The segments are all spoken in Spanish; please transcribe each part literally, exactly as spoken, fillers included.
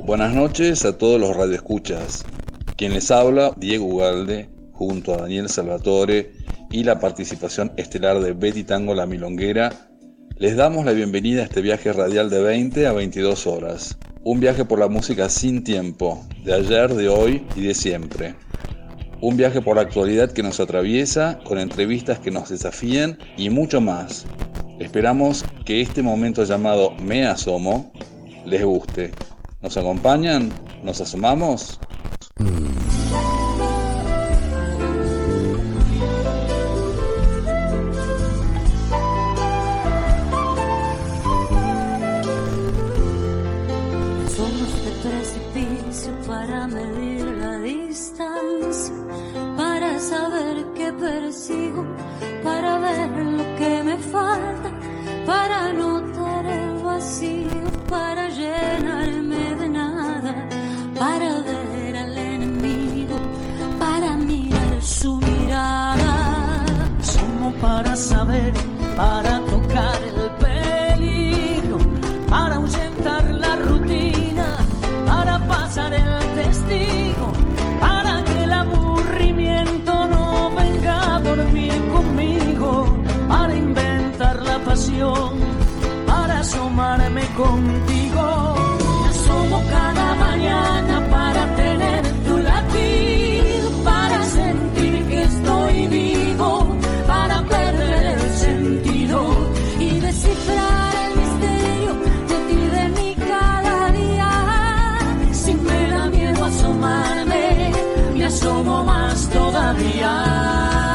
Buenas noches a todos los radioescuchas. Quien les habla, Diego Ugalde, junto a Daniel Salvatore y la participación estelar de Betty Tango La Milonguera, les damos la bienvenida a este viaje radial de veinte a veintidós horas. Un viaje por la música sin tiempo, de ayer, de hoy y de siempre. Un viaje por la actualidad que nos atraviesa, con entrevistas que nos desafían y mucho más. Esperamos que este momento llamado Me Asomo les guste. ¿Nos acompañan? ¿Nos asomamos? Somos de precipicio para medir la distancia, para saber qué persigo, para ver lo que me falta, para notar el vacío, para llenarme de nada, para ver al enemigo, para mirar su mirada. Somos para saber, para tocar el peligro, para ahuyentar la rutina, para pasar el testigo, para que el aburrimiento no venga a dormir conmigo, para inventar la pasión, para asomarme contigo. Me asomo cada mañana para tener tu latido, para sentir que estoy vivo, para perder el sentido y descifrar el misterio de ti, de mí cada día. Si me da miedo asomarme, me asomo más todavía.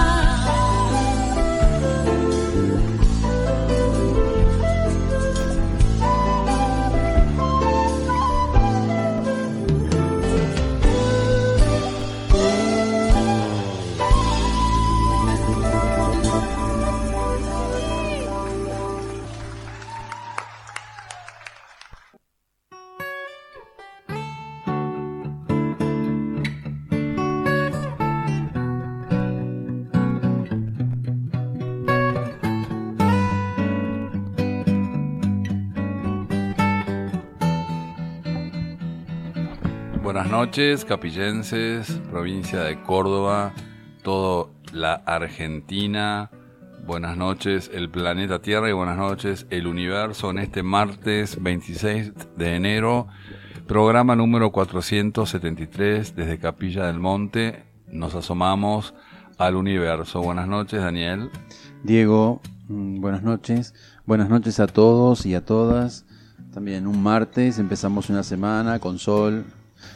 Buenas noches, capillenses, provincia de Córdoba, toda la Argentina. Buenas noches, el planeta Tierra, y buenas noches, el universo, en este martes veintiséis de enero, programa número cuatrocientos setenta y tres, desde Capilla del Monte, nos asomamos al universo. Buenas noches, Daniel. Diego, buenas noches. Buenas noches a todos y a todas. También un martes, empezamos una semana con sol.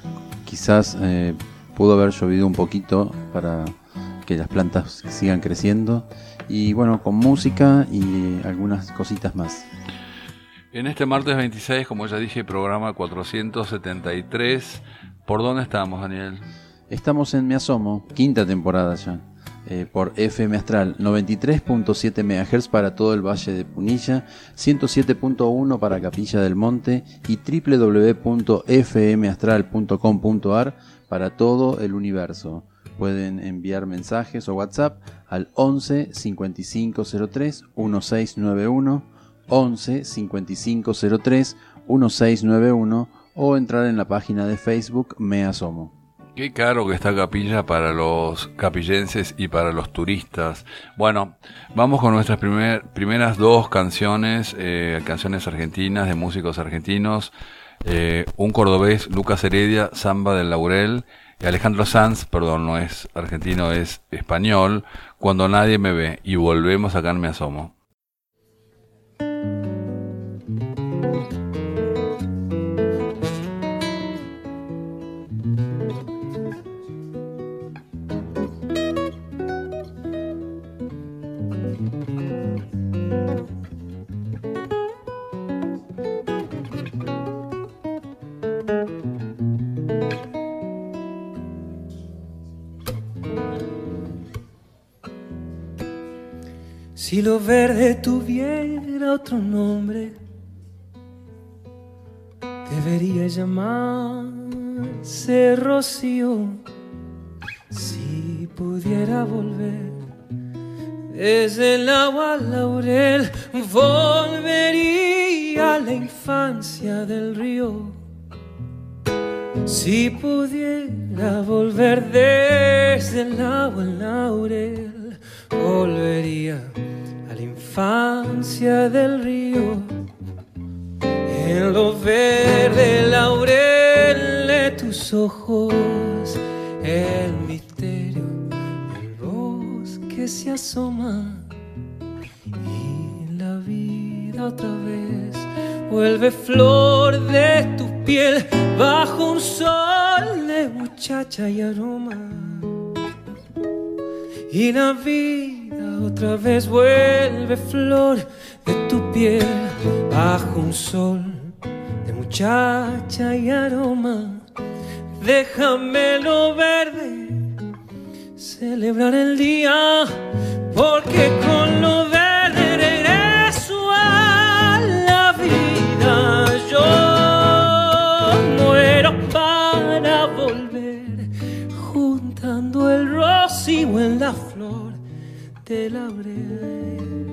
Quizás eh, pudo haber llovido un poquito para que las plantas sigan creciendo. Y bueno, con música y algunas cositas más. En este martes veintiséis, como ya dije, programa cuatrocientos setenta y tres. ¿Por dónde estamos, Daniel? Estamos en Me Asomo, quinta temporada ya. Eh, por F M Astral, noventa y tres punto siete megahertz para todo el Valle de Punilla, ciento siete punto uno para Capilla del Monte y doble u doble u doble u punto f m astral punto com punto a r para todo el universo. Pueden enviar mensajes o WhatsApp al once cincuenta y cinco cero tres dieciséis noventa y uno, once cincuenta y cinco cero tres dieciséis noventa y uno o entrar en la página de Facebook Me Asomo. Qué caro que está Capilla para los capillenses y para los turistas. Bueno, vamos con nuestras primer, primeras dos canciones, eh, canciones argentinas de músicos argentinos. Eh, un cordobés, Lucas Heredia, Samba del Laurel. Y Alejandro Sanz, perdón, no es argentino, es español, Cuando nadie me ve. Y volvemos acá en Me Asomo. Si lo verde tuviera otro nombre, debería llamarse rocío. Si pudiera volver desde el agua al laurel, volvería a la infancia del río. Si pudiera volver desde el agua al laurel, volvería a la infancia del río. En lo verde laurel de tus ojos, el misterio del bosque se asoma y la vida otra vez vuelve flor de tu piel bajo un sol de muchacha y aroma. Y la vida otra vez vuelve flor de tu piel bajo un sol de muchacha y aroma. Déjame lo verde celebrar el día, porque con lo verde regreso a la vida. Yo muero para volver, juntando el rocío en la flor del laurel.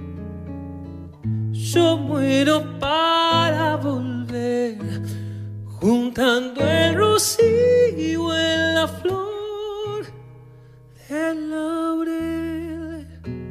Yo muero para volver, juntando el rocío en la flor del laurel.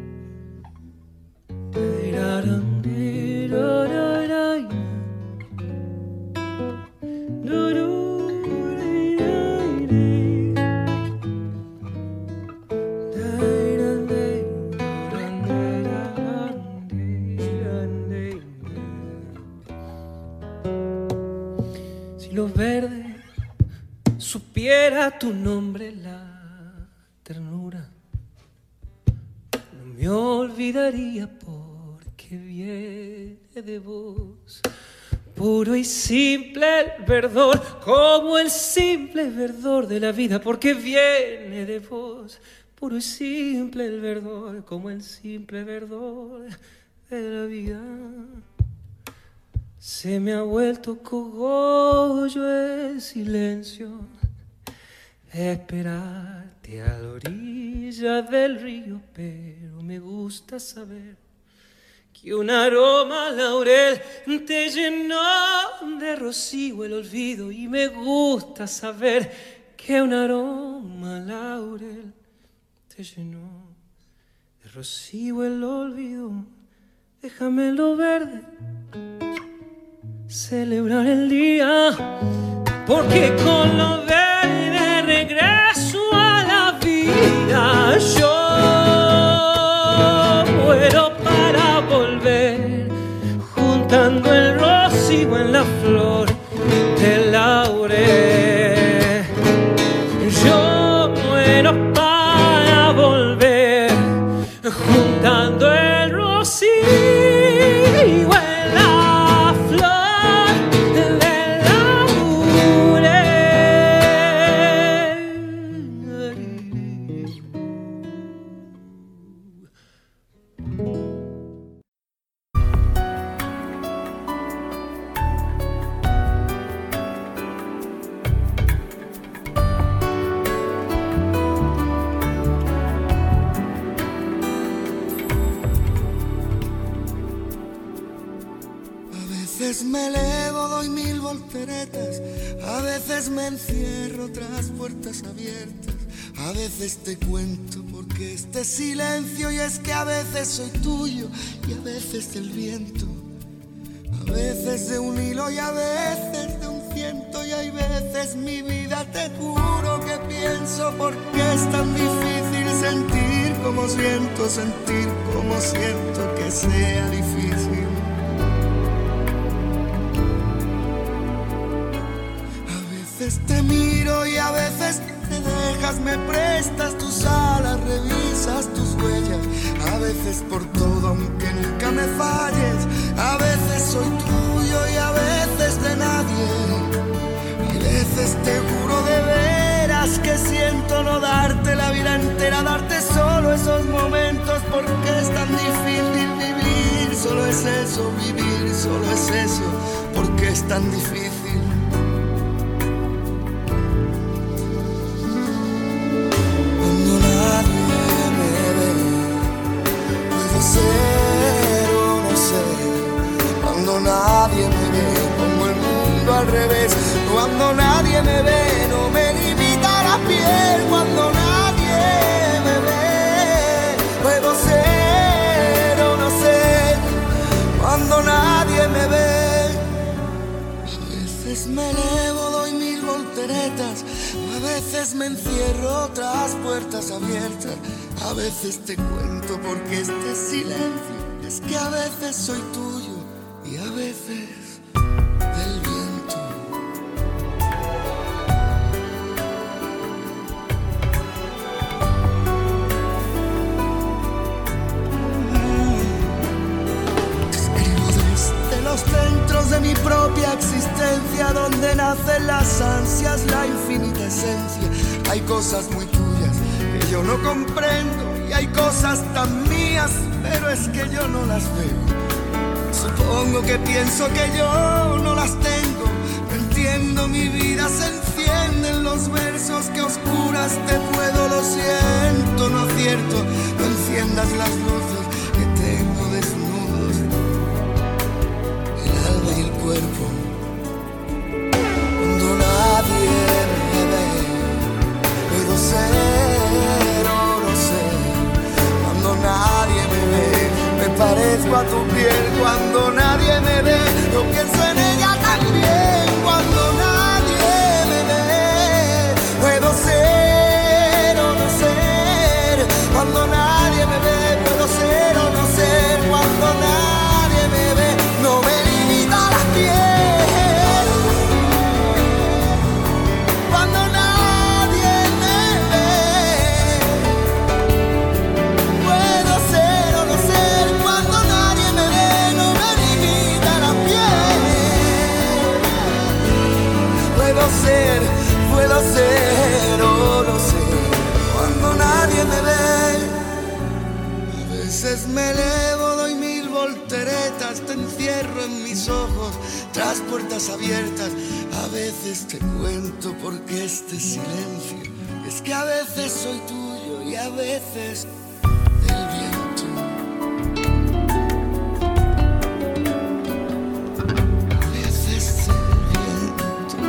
Si lo verde supiera tu nombre, la ternura no me olvidaría, porque viene de vos. Puro y simple el verdor, como el simple verdor de la vida, porque viene de vos. Puro y simple el verdor, como el simple verdor de la vida. Se me ha vuelto cogollo el silencio, esperarte a la orilla del río, pero me gusta saber que un aroma laurel te llenó de rocío el olvido. Y me gusta saber que un aroma laurel te llenó de rocío el olvido. Déjame lo verde celebrar el día, porque con lo verde regreso a la vida. Yo muero para volver, juntando el rocío en la flor del laurel. Yo muero para volver, juntando el rocío en la flor del laurel. A veces me elevo, doy mil volteretas, a veces me encierro tras puertas abiertas, a veces te cuento porque este silencio, y es que a veces soy tuyo y a veces del viento, a veces de un hilo y a veces de un ciento, y hay veces mi vida te juro que pienso porque es tan difícil sentir como siento, sentir como siento que sea difícil. A veces te miro y a veces te dejas, me prestas tus alas, revisas tus huellas, a veces por todo aunque nunca me falles, a veces soy tuyo y a veces de nadie, y veces te juro de veras que siento no darte la vida entera, darte solo esos momentos, porque es tan difícil vivir, solo es eso, vivir, solo es eso, porque es tan difícil. Ser o no ser, cuando nadie me ve, pongo el mundo al revés, cuando nadie me volteretas. A veces me encierro tras puertas abiertas. A veces te cuento porque este silencio es que a veces soy tuyo y a veces del viento. Los centros de mi propia existencia, donde nacen las ansias, la infinita esencia. Hay cosas muy tuyas que yo no comprendo y hay cosas tan mías, pero es que yo no las veo. Supongo que pienso que yo no las tengo. No entiendo, mi vida se enciende en los versos que oscuras te puedo. Lo siento, no acierto, no enciendas las luces que tengo desnudos y el cuerpo. Cuando nadie me ve, puedo ser o no sé. Cuando nadie me ve, me parezco a tu piel. Cuando nadie me ve, yo pienso en ella también. Cuando nadie me ve, puedo ser o no ser. Cuando nadie me ve, puedo ser o no ser. Cuando nadie me ve, no me cuando nadie me ve, puedo ser o no ser. Cuando nadie me ve, no me limita la piel. Puedo ser, puedo ser o no ser. Cuando nadie me ve, a veces me elevo, doy mil volteretas, te encierro en mis ojos tras puertas abiertas. A veces te cuento porque este silencio es que a veces soy tuyo y a veces del viento. A veces del viento.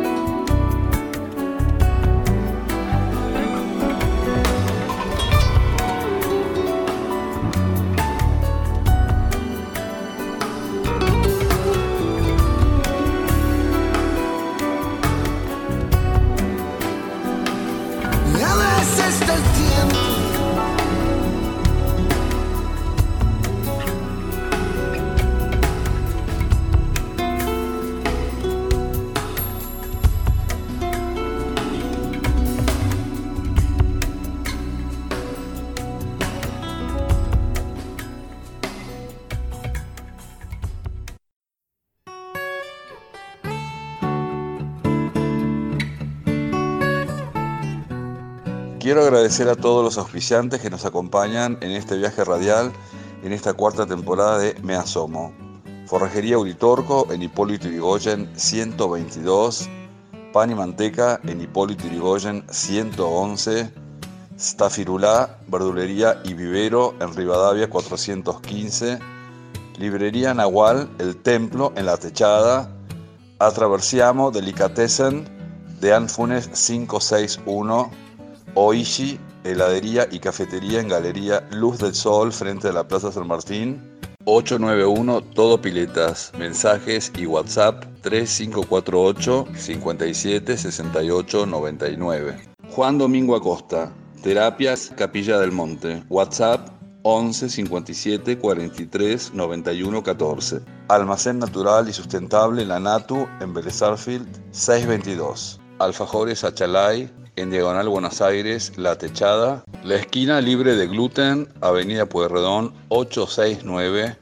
Quiero agradecer a todos los auspiciantes que nos acompañan en este viaje radial, en esta cuarta temporada de Me Asomo. Forrajería Uritorco en Hipólito Yrigoyen ciento veintidós, Pan y Manteca en Hipólito Yrigoyen ciento once, Stafirulá, Verdulería y Vivero en Rivadavia cuatrocientos quince, Librería Nahual, El Templo en La Techada, Atraversiamo Delicatessen de Anfunes quinientos sesenta y uno, Oishi, heladería y cafetería en Galería Luz del Sol frente a la Plaza San Martín. Ocho nueve uno Todo Piletas. Mensajes y WhatsApp tres cinco cuatro ocho, cinco siete, seis ocho nueve nueve. Juan Domingo Acosta, Terapias Capilla del Monte. WhatsApp once cincuenta y siete cuarenta y tres noventa y uno catorce. Almacén Natural y Sustentable La Natu en Vélez Sarsfield seiscientos veintidós. Alfajores Achalay en Diagonal Buenos Aires, La Techada. La esquina libre de gluten, Avenida Pueyrredón ochocientos sesenta y nueve.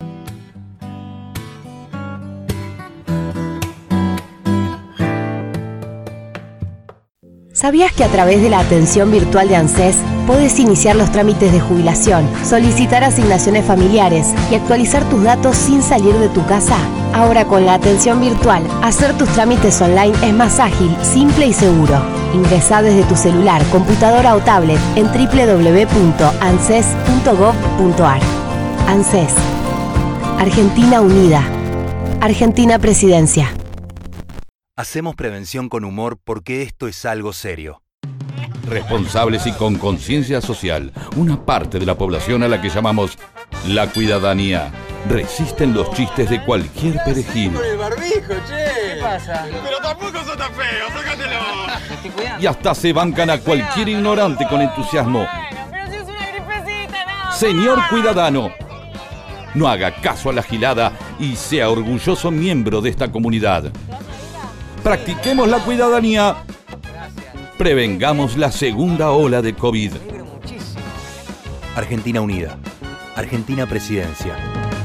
¿Sabías que a través de la atención virtual de ANSES podés iniciar los trámites de jubilación, solicitar asignaciones familiares y actualizar tus datos sin salir de tu casa? Ahora con la atención virtual, hacer tus trámites online es más ágil, simple y seguro. Ingresá desde tu celular, computadora o tablet en doble u doble u doble u punto anses punto gov punto ar. ANSES. Argentina Unida. Argentina Presidencia. Hacemos prevención con humor porque esto es algo serio. Responsables y con conciencia social, una parte de la población a la que llamamos la cuidadanía, resisten los chistes de cualquier perejil. barbijo, che. ¿Qué pasa? Pero tampoco sos tan feo, sácatelo. Me estoy cuidando. Y hasta se bancan a cualquier ignorante con entusiasmo. Bueno, pero si es una gripecita, no. Señor Cuidadano, no haga caso a la gilada y sea orgulloso miembro de esta comunidad. Practiquemos la cuidadanía. Prevengamos la segunda ola de COVID. Argentina Unida. Argentina Presidencia.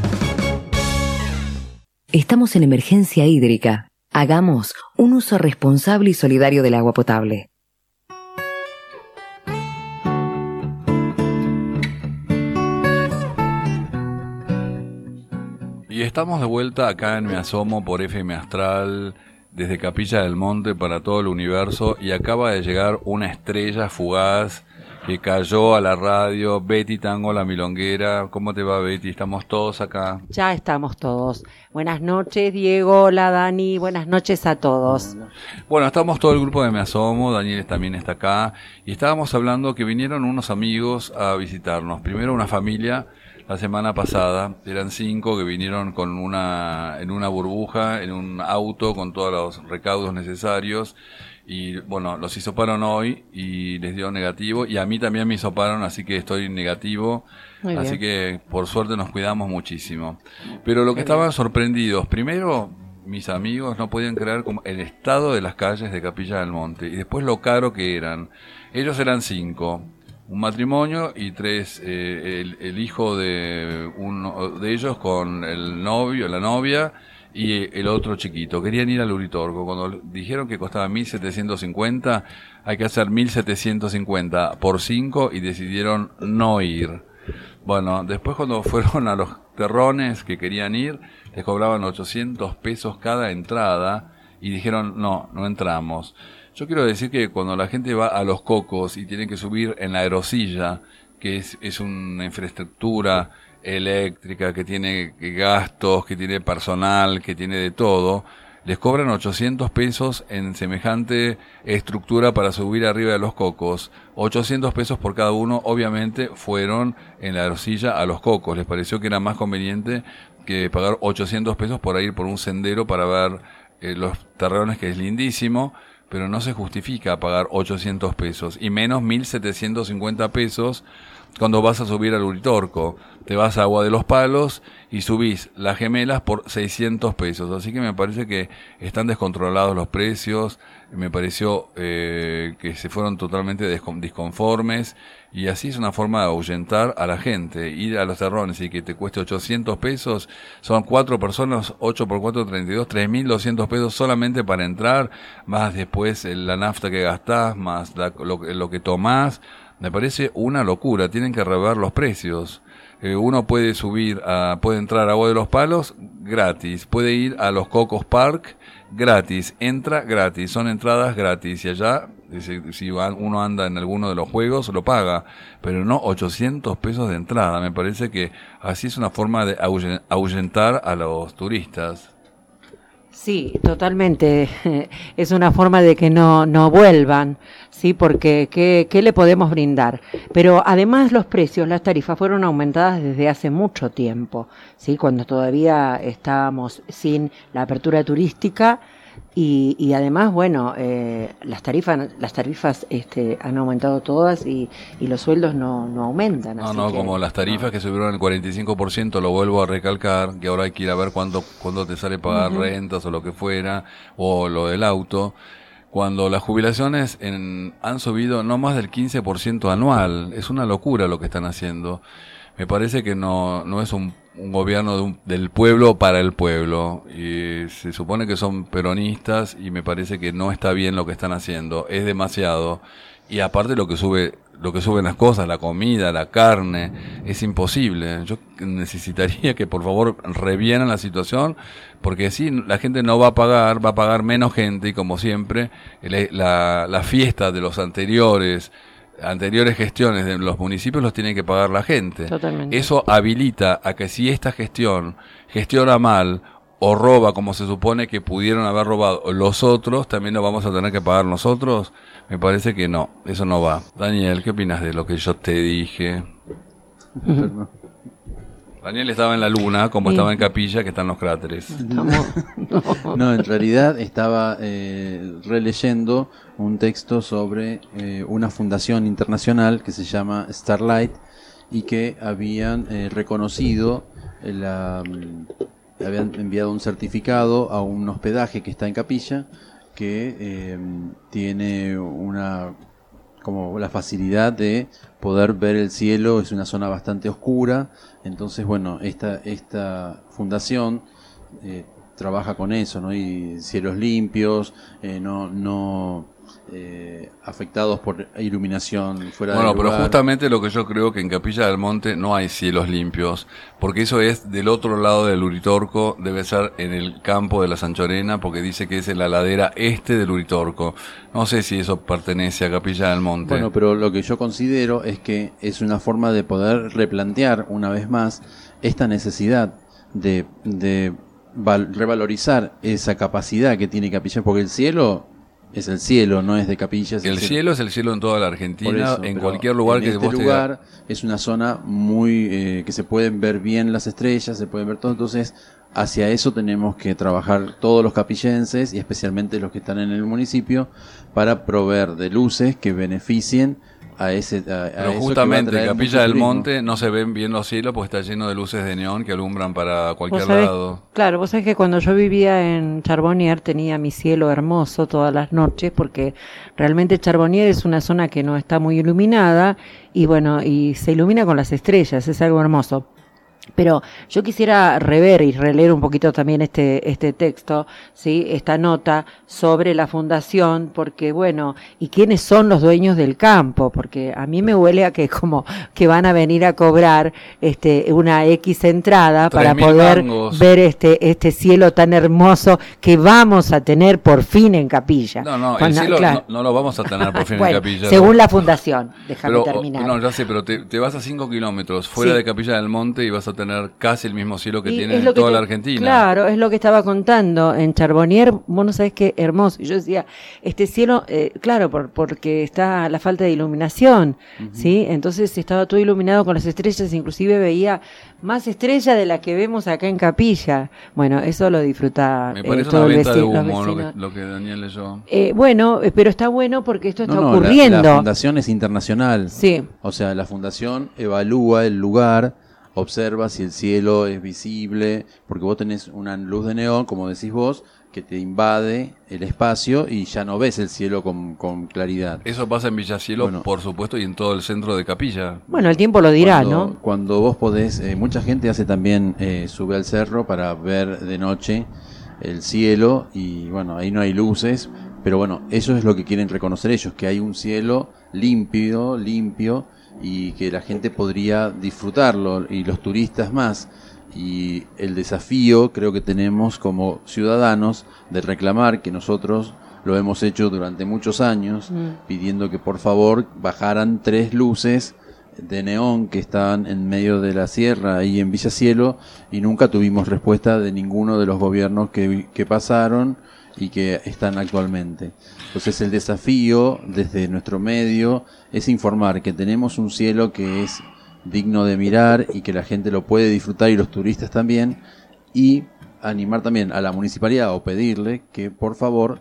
Estamos en emergencia hídrica. Hagamos un uso responsable y solidario del agua potable. Y estamos de vuelta acá en Me Asomo por F M Astral, desde Capilla del Monte para todo el universo, y acaba de llegar una estrella fugaz que cayó a la radio, Betty Tango La Milonguera. ¿Cómo te va, Betty? Estamos todos acá. Ya estamos todos. Buenas noches, Diego, hola, Dani, buenas noches a todos. Bueno, estamos todo el grupo de Me Asomo, Daniel también está acá, y estábamos hablando que vinieron unos amigos a visitarnos. Primero una familia, la semana pasada, eran cinco que vinieron con una, en una burbuja, en un auto, con todos los recaudos necesarios. Y bueno, los hisoparon hoy y les dio negativo, y a mí también me hisoparon, así que estoy negativo. Muy así bien. Que por suerte nos cuidamos muchísimo. Pero lo que Qué estaban bien. sorprendidos, primero mis amigos no podían creer como el estado de las calles de Capilla del Monte, y después lo caro que eran. Ellos eran cinco, un matrimonio y tres, eh, el, el hijo de uno de ellos con el novio, la novia, y el otro chiquito. Querían ir al Uritorco. Cuando dijeron que costaba mil setecientos cincuenta, hay que hacer mil setecientos cincuenta por cinco, y decidieron no ir. Bueno, después cuando fueron a los terrones que querían ir, les cobraban ochocientos pesos cada entrada, y dijeron no, no entramos. Yo quiero decir que cuando la gente va a Los Cocos y tiene que subir en la aerosilla, que es, es una infraestructura eléctrica, que tiene gastos, que tiene personal, que tiene de todo, les cobran ochocientos pesos en semejante estructura para subir arriba de Los Cocos. ochocientos pesos por cada uno, obviamente fueron en la aerosilla a Los Cocos. Les pareció que era más conveniente que pagar ochocientos pesos por ir por un sendero para ver eh, los terrenos, que es lindísimo, pero no se justifica pagar ochocientos pesos, y menos mil setecientos cincuenta pesos cuando vas a subir al Uritorco. Te vas a Agua de los Palos y subís Las Gemelas por seiscientos pesos. Así que me parece que están descontrolados los precios. Me pareció eh, que se fueron totalmente disconformes, y así es una forma de ahuyentar a la gente. Ir a los terrones y que te cueste ochocientos pesos, son cuatro personas, ocho por cuatro, treinta y dos, tres mil doscientos pesos solamente para entrar, más después la nafta que gastás, más la, lo, lo que tomás. Me parece una locura, tienen que rever los precios. Eh, uno puede subir, a, puede entrar a Agua de los Palos gratis, puede ir a Los Cocos Park gratis, entra gratis, son entradas gratis, y allá si, si uno anda en alguno de los juegos lo paga, pero no ochocientos pesos de entrada. Me parece que así es una forma de ahuyentar a los turistas. Sí, totalmente. Es una forma de que no, no vuelvan, sí, porque ¿qué, qué le podemos brindar? Pero además los precios, las tarifas fueron aumentadas desde hace mucho tiempo, sí, cuando todavía estábamos sin la apertura turística. Y, y además, bueno, eh, las tarifas las tarifas este, han aumentado todas, y, y los sueldos no, no aumentan. No, así no, que, como las tarifas no. que subieron el cuarenta y cinco por ciento, lo vuelvo a recalcar, que ahora hay que ir a ver cuándo, cuándo te sale pagar uh-huh. rentas o lo que fuera, o lo del auto. Cuando las jubilaciones en, han subido no más del quince por ciento anual, es una locura lo que están haciendo. Me parece que no, no es un, un gobierno de un, del pueblo para el pueblo, y se supone que son peronistas, y me parece que no está bien lo que están haciendo, es demasiado. Y aparte lo que sube, lo que suben las cosas, la comida, la carne, es imposible. Yo necesitaría que por favor revieran la situación, porque si la gente no va a pagar, va a pagar menos gente, y como siempre, la, la fiesta de los anteriores anteriores gestiones de los municipios los tiene que pagar la gente. Totalmente. Eso habilita a que si esta gestión gestiona mal o roba como se supone que pudieron haber robado los otros, también lo vamos a tener que pagar nosotros. Me parece que no, eso no va. Daniel, ¿qué opinas de lo que yo te dije? Uh-huh. Daniel estaba en la luna, como Sí. estaba en Capilla, que están los cráteres. No, no. No, en realidad estaba eh, releyendo un texto sobre eh, una fundación internacional que se llama Starlight y que habían eh, reconocido eh, la, mm, habían enviado un certificado a un hospedaje que está en Capilla que eh, tiene una como la facilidad de poder ver el cielo. Es una zona bastante oscura, entonces bueno, esta esta fundación eh, trabaja con eso, ¿no? Y cielos limpios, eh, no no eh, afectados por iluminación fuera Bueno, de lugar. pero justamente lo que yo creo que en Capilla del Monte no hay cielos limpios, porque eso es del otro lado del Uritorco, debe ser en el campo de la Sanchorena, porque dice que es en la ladera este del Uritorco. No sé si eso pertenece a Capilla del Monte. Bueno, pero lo que yo considero es que es una forma de poder replantear una vez más esta necesidad de, de val- revalorizar esa capacidad que tiene Capilla, porque el cielo es el cielo, no es de Capilla. Es el cielo es el cielo en toda la Argentina, Por eso, en pero cualquier lugar en que este vos te lugar es una zona muy eh, que se pueden ver bien las estrellas, se pueden ver todo, entonces hacia eso tenemos que trabajar todos los capillenses y especialmente los que están en el municipio para proveer de luces que beneficien a ese a, a Pero eso justamente que va a en traer Capilla mucho del turismo. Monte no se ven bien los cielos porque está lleno de luces de neón que alumbran para cualquier Vos sabés- lado. Claro, vos sabés que cuando yo vivía en Charbonnier tenía mi cielo hermoso todas las noches, porque realmente Charbonnier es una zona que no está muy iluminada y bueno, y se ilumina con las estrellas, es algo hermoso. Pero yo quisiera rever y releer un poquito también este este texto, sí, esta nota sobre la fundación, porque bueno, y quiénes son los dueños del campo, porque a mí me huele a que como que van a venir a cobrar este una X entrada para Tres mil poder mangos. ver este este cielo tan hermoso que vamos a tener por fin en Capilla. No, no, el Cuando- cielo claro. no, no lo vamos a tener por fin Bueno, en Capilla. según ¿no? la fundación, déjame Pero, terminar. No, ya sé, pero te, te vas a cinco kilómetros fuera Sí. de Capilla del Monte y vas a tener casi el mismo cielo que Y tiene es en lo que toda te- la Argentina. Claro, es lo que estaba contando en Charbonnier. Vos no sabés qué hermoso. Y yo decía, este cielo, eh, claro, por, porque está la falta de iluminación, ¿sí? Entonces estaba todo iluminado con las estrellas, inclusive veía más estrellas de las que vemos acá en Capilla. Bueno, eso lo disfruta Me eh, parece todo una el venta de veci- los humo lo vecinos. que, lo que Daniel leyó. Eh, bueno, eh, pero está bueno porque esto está No, no, la- ocurriendo. La, fundación es internacional. Sí. O sea, la fundación evalúa el lugar, observa si el cielo es visible, porque vos tenés una luz de neón, como decís vos, que te invade el espacio y ya no ves el cielo con, con claridad. Eso pasa en Villacielo, Bueno. por supuesto, y en todo el centro de Capilla. Bueno, el tiempo lo dirá, cuando, ¿no? Cuando vos podés, eh, mucha gente hace también, eh, sube al cerro para ver de noche el cielo y bueno, ahí no hay luces, pero bueno, eso es lo que quieren reconocer ellos, que hay un cielo límpido, limpio y que la gente podría disfrutarlo y los turistas más. Y el desafío creo que tenemos como ciudadanos de reclamar, que nosotros lo hemos hecho durante muchos años, Mm. pidiendo que por favor bajaran tres luces de neón que estaban en medio de la sierra ahí en Villacielo y nunca tuvimos respuesta de ninguno de los gobiernos que, que pasaron y que están actualmente. Entonces el desafío desde nuestro medio es informar que tenemos un cielo que es digno de mirar y que la gente lo puede disfrutar y los turistas también, y animar también a la municipalidad o pedirle que por favor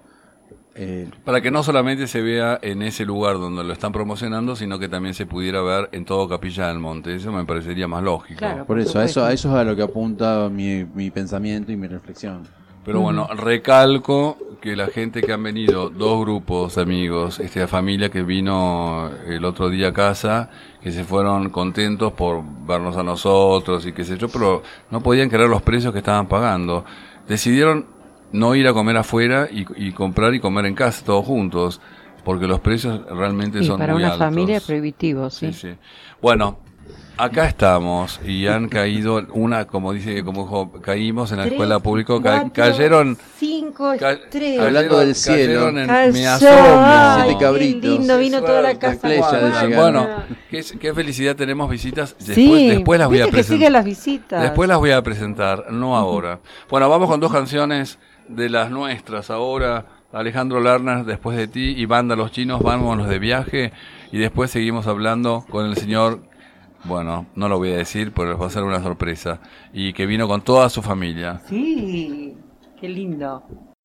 eh, Para que no solamente se vea en ese lugar donde lo están promocionando, sino que también se pudiera ver en todo Capilla del Monte. Eso me parecería más lógico. Claro. por eso, a eso, a eso es a lo que apunta mi, mi pensamiento y mi reflexión. Pero bueno, recalco que la gente que han venido, dos grupos de amigos, esta familia que vino el otro día a casa, que se fueron contentos por vernos a nosotros y qué sé yo, pero no podían creer los precios que estaban pagando. Decidieron no ir a comer afuera y, y comprar y comer en casa todos juntos, porque los precios realmente Y son para muy una altos. familia es prohibitivo, sí. Sí, sí. Bueno, acá estamos y han caído una, como dice, como dijo, caímos en la Tres, escuela pública, ca- cuatro, cayeron, cinco ca- estrellas. Hablando del cielo, cayeron en Cayó, mi ay, asombro. Siete cabritos. qué lindo, vino toda la Qué casa. suerte, las playas de guarda. llegar. Bueno, qué, qué felicidad tenemos visitas. Después, Sí, después las voy a viste que siguen presentar. las visitas. Después las voy a presentar, no ahora. Bueno, vamos con dos canciones de las nuestras ahora. Alejandro Lerner, Después de ti, y Banda Los Chinos, Vámonos de Viaje. Y después seguimos hablando con el señor Bueno, no lo voy a decir, pero les va a ser una sorpresa. Y que vino con toda su familia. Sí, qué lindo.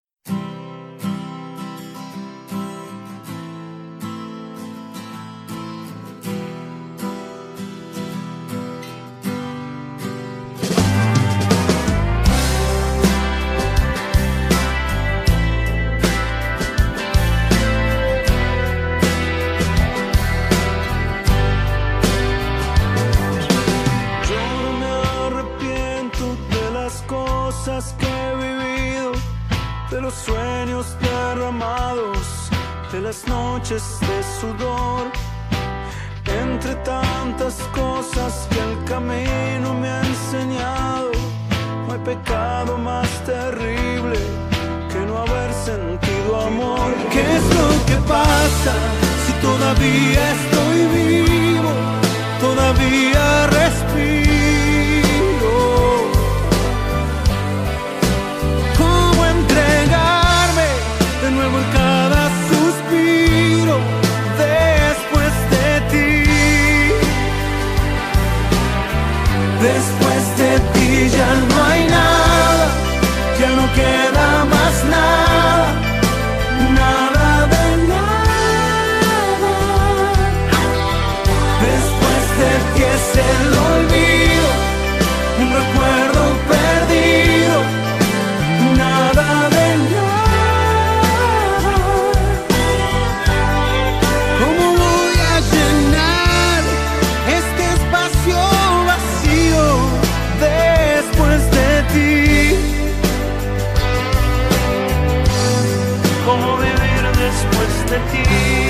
Que he vivido, de los sueños derramados, de las noches de sudor, entre tantas cosas que el camino me ha enseñado. No hay pecado más terrible que no haber sentido amor. ¿Qué es lo que pasa si todavía estoy vivo, todavía respiro? De nuevo en cada suspiro después de ti. Después de ti ya no hay nada, ya no queda más nada, nada de nada. Después de ti es el olvido, un recuerdo perdido, nada de nada. ¿Cómo vivir después de ti?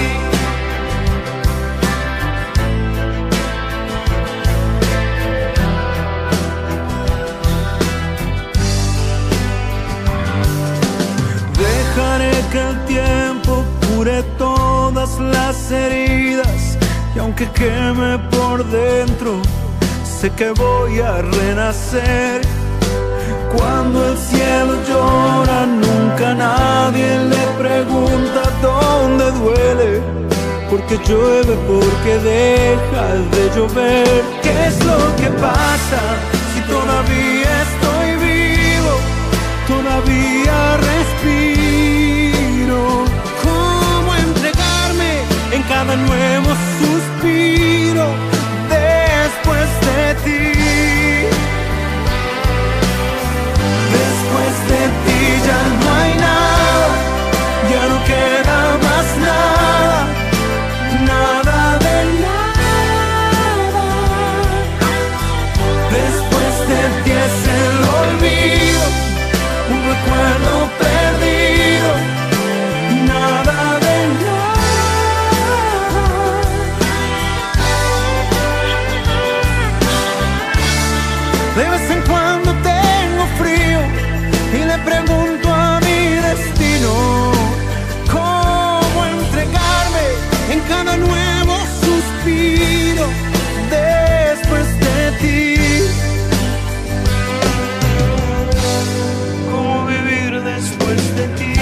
Dejaré que el tiempo cure todas las heridas, y aunque queme por dentro, sé que voy a renacer. Cuando el cielo llora, nunca nadie le pregunta dónde duele, porque llueve, porque deja de llover. ¿Qué es lo que pasa si todavía estoy vivo, todavía respiro? ¿Cómo entregarme en cada nuevo suspiro después de ti? Después de ti ya no hay nada, ya no queda más nada, nada de nada. Después de ti es el olvido, un recuerdo perdido, nada de nada. De vez en cuando tengo frío y le pregunto a mi destino cómo entregarme en cada nuevo suspiro después de ti. ¿Cómo vivir después de ti?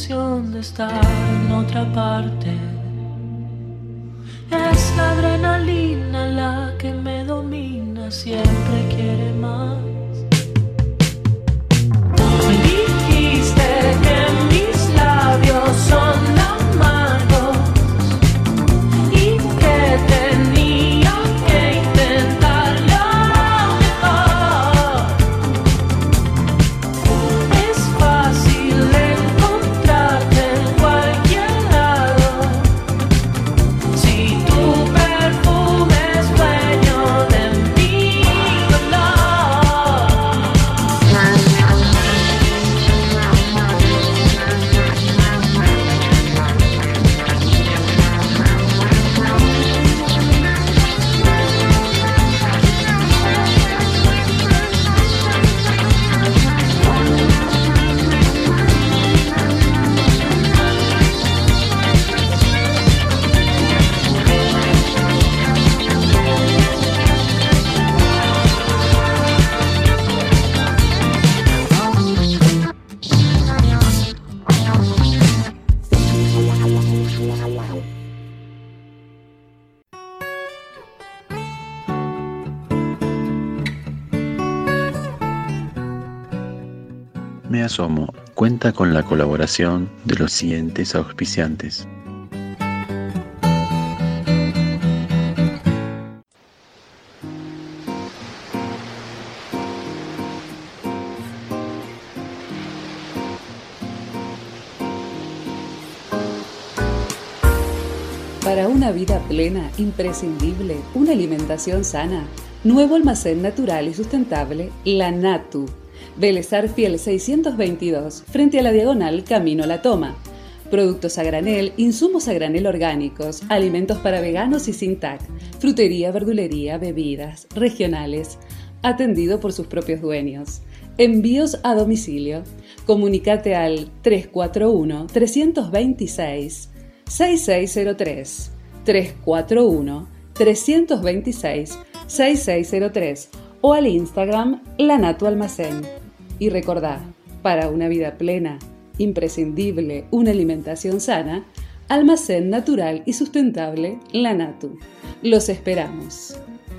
sensación de estar en otra parte. Es la adrenalina la que me domina, siempre quiere más. Me dijiste que mis labios son amargos y que tenía que intentarlo mejor. Es fácil encontrarte en cualquier lado si tu perfume es dueño de mi dolor. Me asomo cuenta con la colaboración de los siguientes auspiciantes. Para una vida plena, imprescindible, una alimentación sana. Nuevo almacén natural y sustentable, La Natu. Vélez Arfiel seiscientos veintidós, frente a la diagonal Camino a la Toma. Productos a granel, insumos a granel orgánicos, alimentos para veganos y sin T A C, frutería, verdulería, bebidas, regionales. Atendido por sus propios dueños. Envíos a domicilio. Comunicate al tres cuatro uno, tres dos seis, seis seis cero tres. tres cuatro uno, tres dos seis, seis seis cero tres o al Instagram La Natu Almacén. Y recordá, para una vida plena, imprescindible, una alimentación sana, almacén natural y sustentable La Natu. Los esperamos.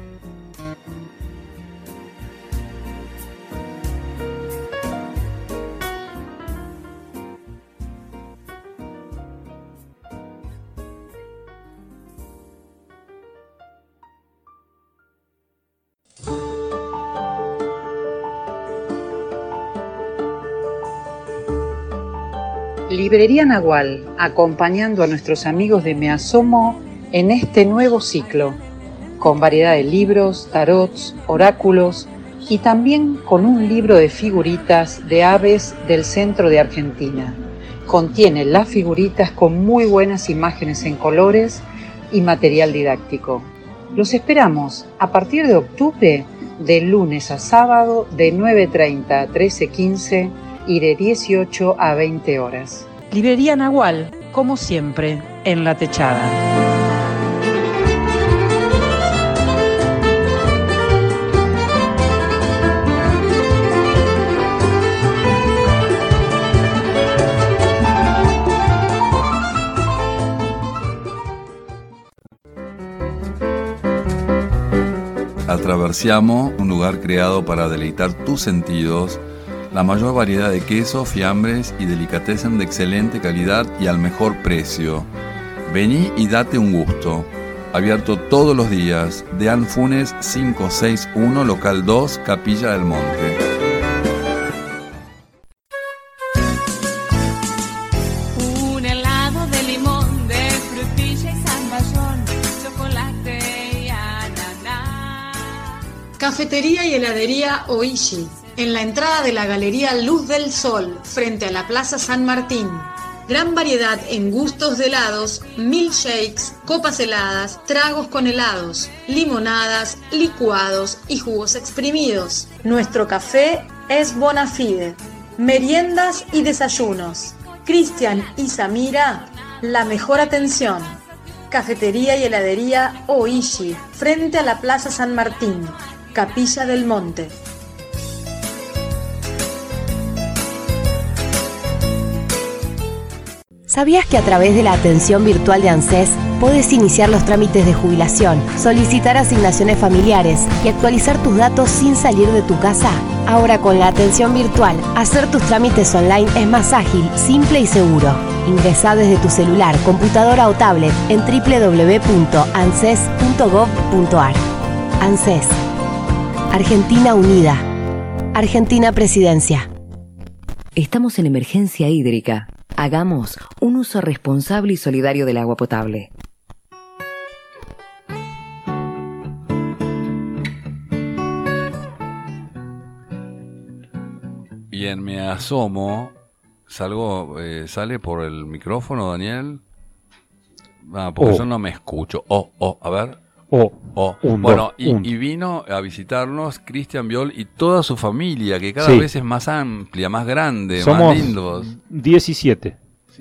Librería Nahual, acompañando a nuestros amigos de Me Asomo en este nuevo ciclo, con variedad de libros, tarots, oráculos y también con un libro de figuritas de aves del centro de Argentina. Contiene las figuritas con muy buenas imágenes en colores y material didáctico. Los esperamos a partir de octubre, de lunes a sábado, de nueve treinta a trece quince y de dieciocho a veinte horas. Librería Nahual, como siempre, en La Techada. Atraversiamo, un lugar creado para deleitar tus sentidos, la mayor variedad de quesos, fiambres y delicatessen de excelente calidad y al mejor precio. Vení y date un gusto. Abierto todos los días. De Anfunes quinientos sesenta y uno, local dos, Capilla del Monte. Un helado de limón, de frutilla y zamballón, chocolate y ananá. Cafetería y heladería Oishi, en la entrada de la Galería Luz del Sol, frente a la Plaza San Martín. Gran variedad en gustos de helados, milkshakes, copas heladas, tragos con helados, limonadas, licuados y jugos exprimidos. Nuestro café es Bonafide. Meriendas y desayunos. Cristian y Samira, la mejor atención. Cafetería y heladería Oishi, frente a la Plaza San Martín, Capilla del Monte. ¿Sabías que a través de la atención virtual de ANSES podés iniciar los trámites de jubilación, solicitar asignaciones familiares y actualizar tus datos sin salir de tu casa? Ahora con la atención virtual, hacer tus trámites online es más ágil, simple y seguro. Ingresá desde tu celular, computadora o tablet en doble u doble u doble u punto anses punto gov punto ar. ANSES. Argentina Unida. Argentina Presidencia. Estamos en emergencia hídrica. Hagamos un uso responsable y solidario del agua potable. Bien, me asomo. Salgo, eh, ¿sale por el micrófono, Daniel? Ah, porque Oh. yo no me escucho. Oh, oh, a ver. Oh, oh. un, Bueno, dos, y, un. y vino a visitarnos Cristian Viol y toda su familia, que cada Sí. vez es más amplia, más grande, Somos más lindos. diecisiete.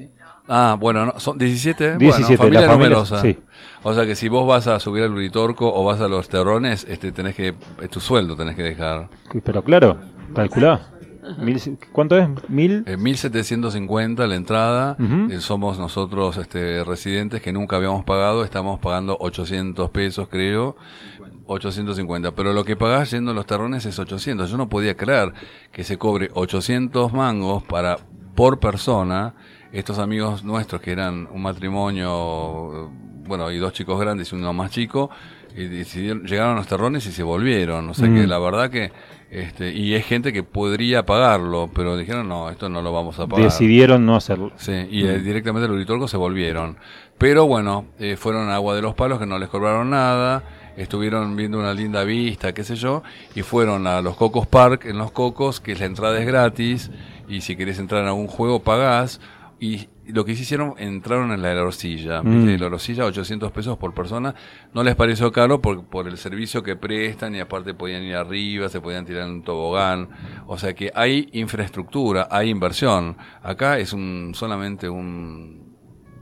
Ah, bueno, no, son diecisiete. diecisiete, bueno, familia la familia, numerosa. sí. O sea que si vos vas a subir al Uritorco o vas a los Terrones, este, tenés que, es tu sueldo tenés que dejar. Pero claro, calculá. Mil, ¿Cuánto es? ¿Mil? Eh, mil setecientos cincuenta la entrada. Ujú. Eh, somos nosotros este, residentes que nunca habíamos pagado. Estamos pagando ochocientos pesos, creo. ochocientos cincuenta. Pero lo que pagás yendo a los Terrones es ochocientos. Yo no podía creer que se cobre ochocientos mangos para por persona. Estos amigos nuestros que eran un matrimonio, eh, bueno, y dos chicos grandes y uno más chico, y decidieron, llegaron a los Terrones y se volvieron. O sea Mm. que la verdad que, este, y es gente que podría pagarlo, pero dijeron no, esto no lo vamos a pagar. Decidieron no hacerlo. Sí, y eh, directamente al Uritorco se volvieron. Pero bueno, eh, fueron a Agua de los Palos que no les cobraron nada, estuvieron viendo una linda vista, qué sé yo, y fueron a los Cocos Park, en los Cocos, que la entrada es gratis, y si querés entrar en algún juego pagás. Y lo que hicieron, entraron en la Elorcilla. Mm. ¿Viste? La Elorcilla, ochocientos pesos por persona. No les pareció caro por, por el servicio que prestan y aparte podían ir arriba, se podían tirar en un tobogán. O sea que hay infraestructura, hay inversión. Acá es un solamente un,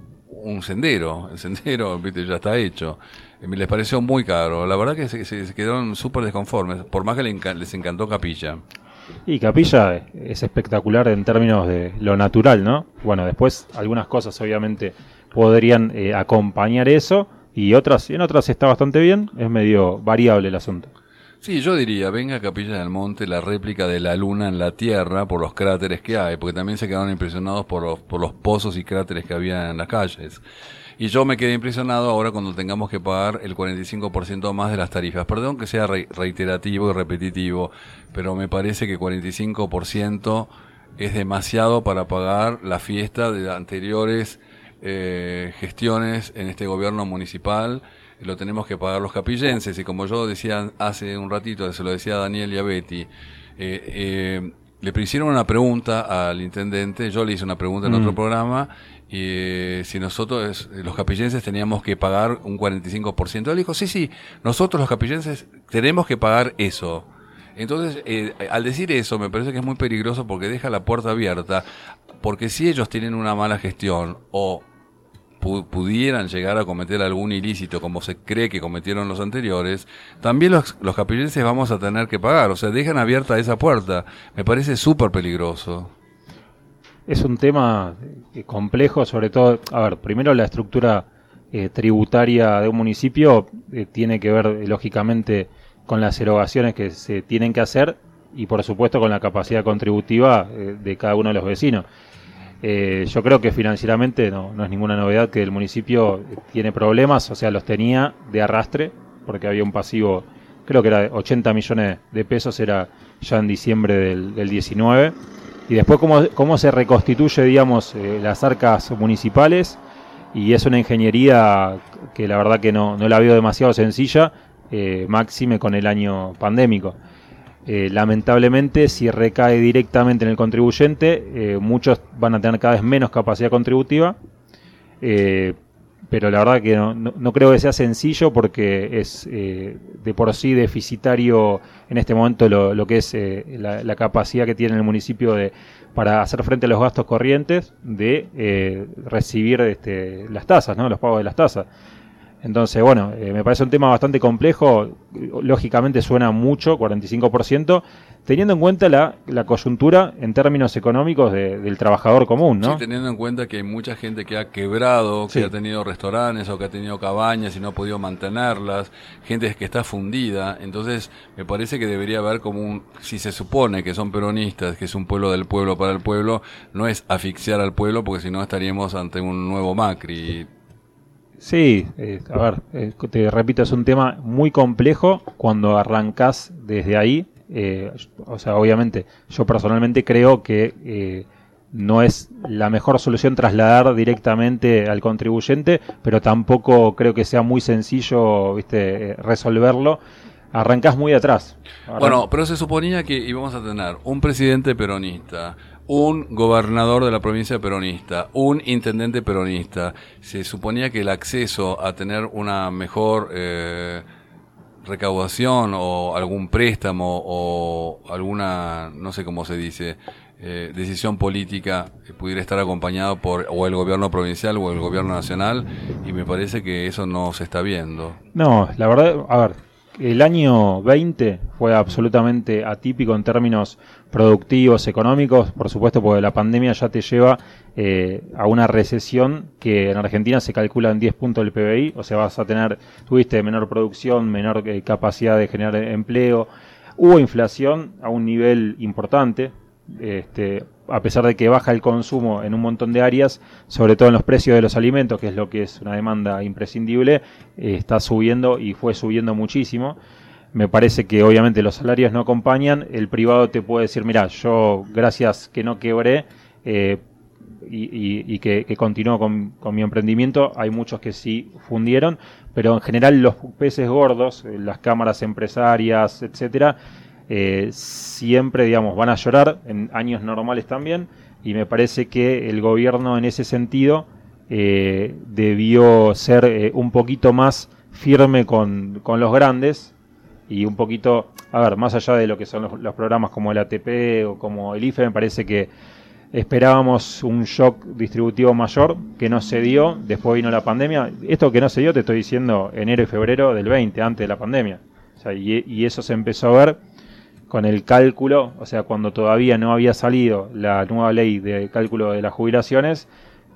un sendero. El sendero, ¿viste? Ya está hecho. Eh, Les pareció muy caro. La verdad que se, se- se quedaron súper desconformes. Por más que les, enca- les encantó Capilla. Y Capilla es espectacular en términos de lo natural, ¿no? Bueno, después algunas cosas obviamente podrían eh, acompañar eso y otras, en otras está bastante bien, es medio variable el asunto. Sí, yo diría, venga a Capilla del Monte, la réplica de la luna en la Tierra por los cráteres que hay, porque también se quedaron impresionados por los, por los pozos y cráteres que había en las calles. Y yo me quedé impresionado ahora cuando tengamos que pagar el cuarenta y cinco por ciento más de las tarifas. Perdón que sea re- reiterativo y repetitivo, pero me parece que cuarenta y cinco por ciento es demasiado para pagar la fiesta de anteriores eh, gestiones en este gobierno municipal. Lo tenemos que pagar los capillenses, y como yo decía hace un ratito, se lo decía a Daniel y a Betty, eh, eh, le hicieron una pregunta al intendente, yo le hice una pregunta en Mm. otro programa, y eh, si nosotros, los capillenses, teníamos que pagar un cuarenta y cinco por ciento. Él dijo, sí, sí, nosotros los capillenses tenemos que pagar eso. Entonces, eh, al decir eso, me parece que es muy peligroso porque deja la puerta abierta, porque si ellos tienen una mala gestión o pu- pudieran llegar a cometer algún ilícito como se cree que cometieron los anteriores, también los, los capillenses vamos a tener que pagar. O sea, dejan abierta esa puerta. Me parece súper peligroso. Es un tema eh, complejo, sobre todo, a ver, primero la estructura eh, tributaria de un municipio eh, tiene que ver, eh, lógicamente, con las erogaciones que se tienen que hacer y, por supuesto, con la capacidad contributiva eh, de cada uno de los vecinos. Eh, yo creo que financieramente no, no es ninguna novedad que el municipio tiene problemas, o sea, los tenía de arrastre, porque había un pasivo, creo que era de ochenta millones de pesos, era ya en diciembre del, del diecinueve. Y después cómo, cómo se reconstituye, digamos, eh, las arcas municipales, y es una ingeniería que la verdad que no, no la veo demasiado sencilla, eh, máxime con el año pandémico. Eh, lamentablemente, si recae directamente en el contribuyente, eh, muchos van a tener cada vez menos capacidad contributiva, eh, pero la verdad que no, no, no creo que sea sencillo, porque es eh, de por sí deficitario en este momento lo, lo que es eh, la, la capacidad que tiene el municipio de para hacer frente a los gastos corrientes de eh, recibir este, las tasas, ¿no? Los pagos de las tasas. Entonces, bueno, eh, me parece un tema bastante complejo, lógicamente suena mucho, cuarenta y cinco por ciento, teniendo en cuenta la, la coyuntura en términos económicos de, del trabajador común, ¿no? Sí, teniendo en cuenta que hay mucha gente que ha quebrado, que Sí. ha tenido restaurantes o que ha tenido cabañas y no ha podido mantenerlas, gente que está fundida, entonces me parece que debería haber como un, si se supone que son peronistas, que es un pueblo del pueblo para el pueblo, no es asfixiar al pueblo porque si no estaríamos ante un nuevo Macri. Sí, eh, a ver, eh, te repito, es un tema muy complejo cuando arrancás desde ahí. Eh, o sea, obviamente, yo personalmente creo que eh, no es la mejor solución trasladar directamente al contribuyente, pero tampoco creo que sea muy sencillo, viste, eh, resolverlo. Arrancás muy atrás. Arran- Bueno, pero se suponía que íbamos a tener un presidente peronista, un gobernador de la provincia peronista, un intendente peronista. Se suponía que el acceso a tener una mejor eh, recaudación o algún préstamo o alguna, no sé cómo se dice, eh, decisión política que pudiera estar acompañado por o el gobierno provincial o el gobierno nacional, y me parece que eso no se está viendo. No, la verdad, a ver, el año veinte fue absolutamente atípico en términos productivos, económicos, por supuesto, porque la pandemia ya te lleva eh, a una recesión que en Argentina se calcula en diez puntos del P B I, o sea, vas a tener, tuviste menor producción, menor eh, capacidad de generar empleo, hubo inflación a un nivel importante, este, a pesar de que baja el consumo en un montón de áreas, sobre todo en los precios de los alimentos, que es lo que es una demanda imprescindible, eh, está subiendo y fue subiendo muchísimo. Me parece que obviamente los salarios no acompañan, el privado te puede decir, mira, yo gracias que no quebré eh, y, y, y que, que continúo con, con mi emprendimiento, hay muchos que sí fundieron, pero en general los peces gordos, eh, las cámaras empresarias, etcétera, Eh, siempre, digamos, van a llorar en años normales también, y me parece que el gobierno en ese sentido eh, debió ser eh, un poquito más firme con, con los grandes y un poquito, a ver, más allá de lo que son los, los programas como el A T P o como el I F E, me parece que esperábamos un shock distributivo mayor que no se dio, después vino la pandemia. Esto que no se dio te estoy diciendo enero y febrero del veinte, antes de la pandemia, o sea, y, y eso se empezó a ver con el cálculo, o sea, cuando todavía no había salido la nueva ley de cálculo de las jubilaciones,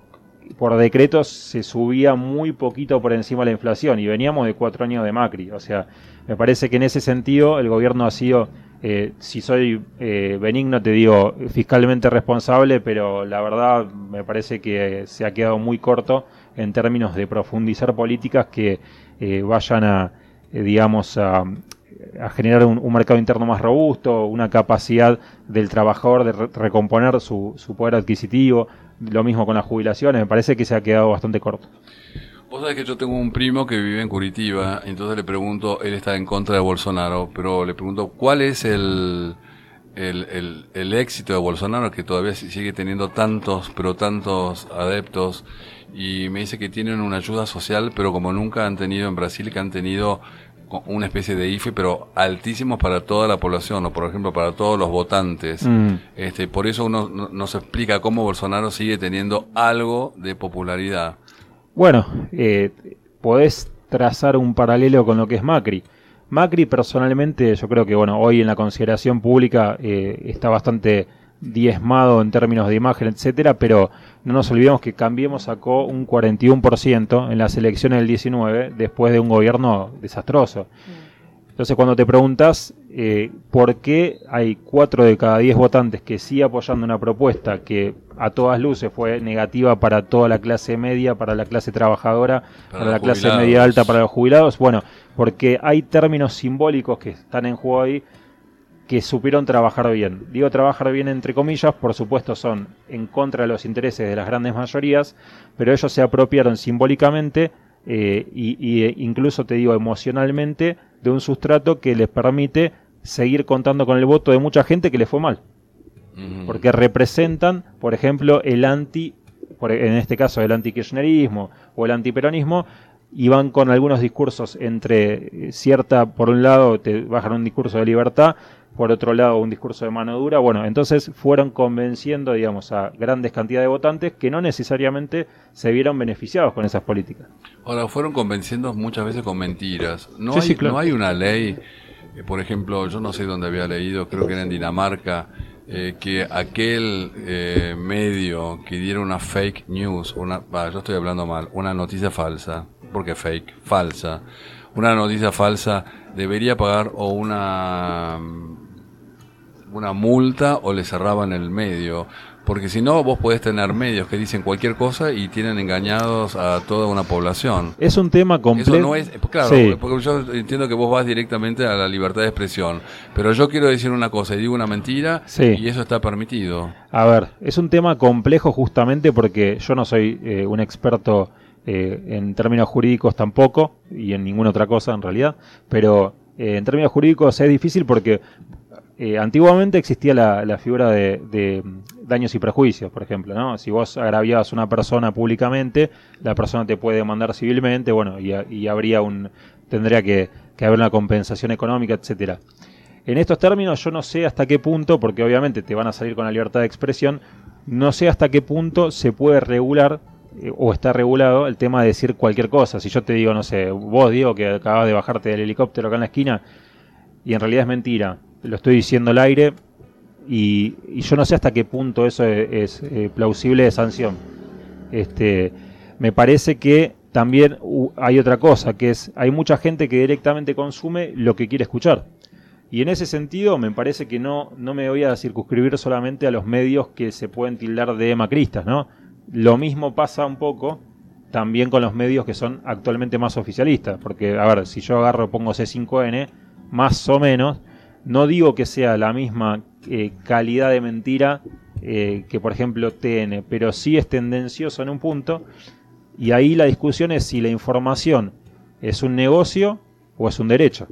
por decretos se subía muy poquito por encima de la inflación, y veníamos de cuatro años de Macri. O sea, me parece que en ese sentido el gobierno ha sido, eh, si soy eh, benigno te digo, fiscalmente responsable, pero la verdad me parece que se ha quedado muy corto en términos de profundizar políticas que eh, vayan a, eh, digamos, a... a generar un, un mercado interno más robusto, una capacidad del trabajador de re recomponer su, su poder adquisitivo, lo mismo con las jubilaciones, me parece que se ha quedado bastante corto. Vos sabés que yo tengo un primo que vive en Curitiba, entonces le pregunto, él está en contra de Bolsonaro, pero le pregunto, ¿cuál es el, el, el, el éxito de Bolsonaro, que todavía sigue teniendo tantos, pero tantos adeptos? Y me dice que tienen una ayuda social, pero como nunca han tenido en Brasil, que han tenido una especie de I F E, pero altísimos para toda la población, o por ejemplo para todos los votantes. Mm. Este, por eso uno no, nos explica cómo Bolsonaro sigue teniendo algo de popularidad. Bueno, eh, podés trazar un paralelo con lo que es Macri. Macri personalmente, yo creo que bueno, hoy en la consideración pública eh, está bastante diezmado en términos de imagen, etcétera, pero no nos olvidemos que Cambiemos sacó un cuarenta y uno por ciento en las elecciones del diecinueve después de un gobierno desastroso. Entonces, cuando te preguntas eh, por qué hay cuatro de cada diez votantes que sigue apoyando una propuesta que a todas luces fue negativa para toda la clase media, para la clase trabajadora, para, para la clase jubilados. media alta, para los jubilados, bueno, porque hay términos simbólicos que están en juego ahí que supieron trabajar bien. Digo trabajar bien entre comillas, por supuesto son en contra de los intereses de las grandes mayorías, pero ellos se apropiaron simbólicamente eh, y, y incluso te digo emocionalmente de un sustrato que les permite seguir contando con el voto de mucha gente que les fue mal. Uh-huh. Porque representan, por ejemplo, el anti, por, en este caso el antikirchnerismo o el antiperonismo, y van con algunos discursos entre cierta, por un lado te bajan un discurso de libertad, por otro lado un discurso de mano dura. Bueno, entonces fueron convenciendo, digamos, a grandes cantidades de votantes que no necesariamente se vieron beneficiados con esas políticas. Ahora, fueron convenciendo muchas veces con mentiras. No, Sí, hay, sí, claro. no hay una ley, eh, por ejemplo, yo no sé dónde había leído, creo que era en Dinamarca, eh, que aquel eh, medio que diera una fake news, una, bah, yo estoy hablando mal, una noticia falsa, porque fake, falsa, una noticia falsa debería pagar o una una multa o le cerraban el medio, porque si no vos podés tener medios que dicen cualquier cosa y tienen engañados a toda una población. Es un tema complejo. Eso no es, claro, Sí. porque yo entiendo que vos vas directamente a la libertad de expresión, pero yo quiero decir una cosa y digo una mentira, Sí. y eso está permitido. A ver, es un tema complejo justamente porque yo no soy eh, un experto eh, en términos jurídicos tampoco, y en ninguna otra cosa en realidad, pero eh, en términos jurídicos es difícil porque eh, antiguamente existía la, la figura de, de daños y prejuicios, por ejemplo, ¿no? Si vos agraviabas a una persona públicamente, la persona te puede demandar civilmente, bueno, y, y habría un, tendría que, que haber una compensación económica, etcétera. En estos términos yo no sé hasta qué punto, porque obviamente te van a salir con la libertad de expresión, no sé hasta qué punto se puede regular eh, o está regulado el tema de decir cualquier cosa. Si yo te digo, no sé, vos Diego que acabas de bajarte del helicóptero acá en la esquina y en realidad es mentira, lo estoy diciendo al aire y, y yo no sé hasta qué punto eso es, es eh, plausible de sanción. Este, me parece que también uh, hay otra cosa, que es, hay mucha gente que directamente consume lo que quiere escuchar. Y en ese sentido me parece que no, no me voy a circunscribir solamente a los medios que se pueden tildar de macristas, ¿no? Lo mismo pasa un poco también con los medios que son actualmente más oficialistas, porque, a ver, si yo agarro, pongo C cinco N, más o menos, no digo que sea la misma eh, calidad de mentira eh, que, por ejemplo, T N, pero sí es tendencioso en un punto, y ahí la discusión es si la información es un negocio o es un derecho.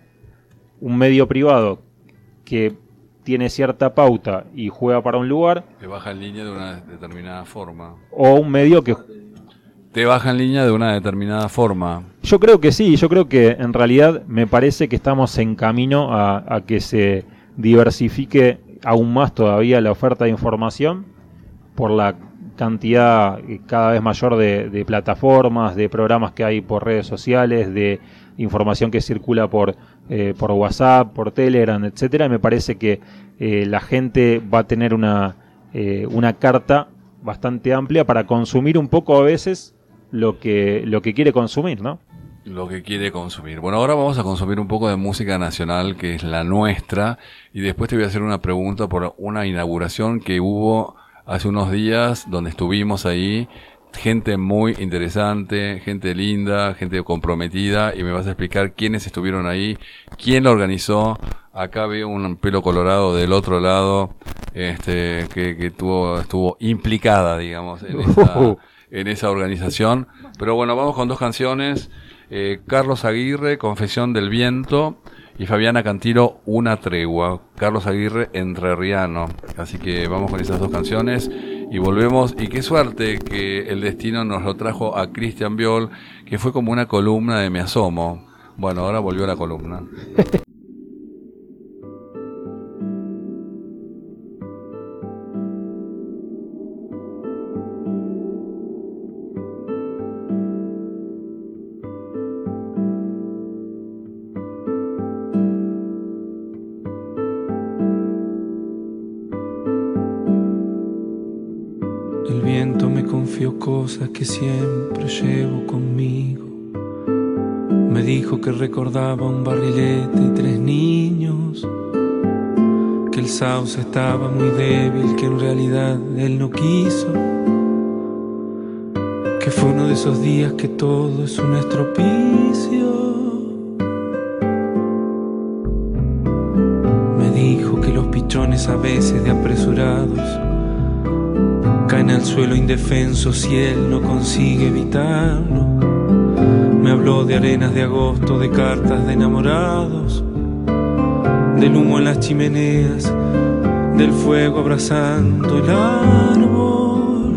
Un medio privado que tiene cierta pauta y juega para un lugar, Te baja en línea de una determinada forma. o un medio que... Te baja en línea de una determinada forma. Yo creo que sí, yo creo que en realidad me parece que estamos en camino a, a que se diversifique aún más todavía la oferta de información por la cantidad cada vez mayor de, de plataformas, de programas que hay por redes sociales, de información que circula por, eh, por WhatsApp, por Telegram, etcétera. Y me parece que eh, la gente va a tener una, eh, una carta bastante amplia para consumir un poco a veces lo que, lo que quiere consumir, ¿no? Lo que quiere consumir. Bueno, ahora vamos a consumir un poco de música nacional, que es la nuestra, y después te voy a hacer una pregunta por una inauguración que hubo hace unos días, donde estuvimos ahí, gente muy interesante, gente linda, gente comprometida, y me vas a explicar quiénes estuvieron ahí, quién lo organizó. Acá veo un pelo colorado del otro lado, este, que, que tuvo, estuvo implicada, digamos, en esa, en esa organización. Pero bueno, vamos con dos canciones. Eh, Carlos Aguirre, Confesión del Viento, y Fabiana Cantilo, Una Tregua. Carlos Aguirre, entrerriano. Así que vamos con esas dos canciones y volvemos. Y qué suerte que el destino nos lo trajo a Cristian Biol, que fue como una columna de Me Asomo. Bueno, ahora volvió la columna. El viento me confió cosas que siempre llevo conmigo. Me dijo que recordaba un barrilete y tres niños, que el sauce estaba muy débil, que en realidad él no quiso, que fue uno de esos días que todo es un estropicio. Me dijo que los pichones a veces de apresurados caen al suelo indefensos si él no consigue evitarlo. Me habló de arenas de agosto, de cartas de enamorados, del humo en las chimeneas, del fuego abrazando el árbol.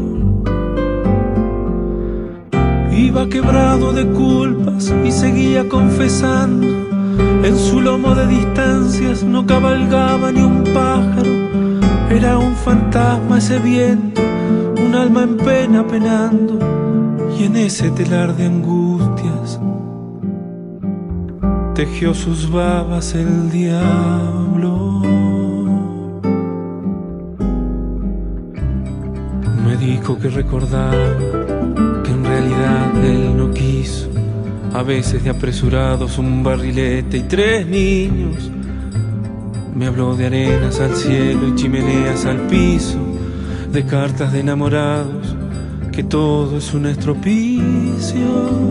Iba quebrado de culpas y seguía confesando En su lomo de distancias no cabalgaba ni un pájaro. Era un fantasma ese viento, un alma en pena penando. Y en ese telar de angustias tejió sus babas el diablo. Me dijo que recordaba que en realidad él no quiso. A veces de apresurados un barrilete y tres niños. Me habló de arenas al cielo y chimeneas al piso, de cartas de enamorados, que todo es un estropicio.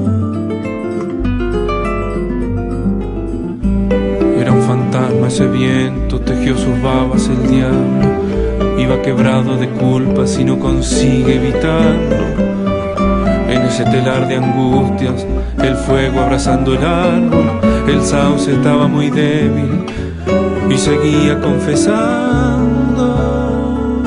Era un fantasma ese viento, tejió sus babas el diablo. Iba quebrado de culpas y no consigue evitarlo. En ese telar de angustias, el fuego abrazando el árbol. El sauce estaba muy débil y seguía confesando.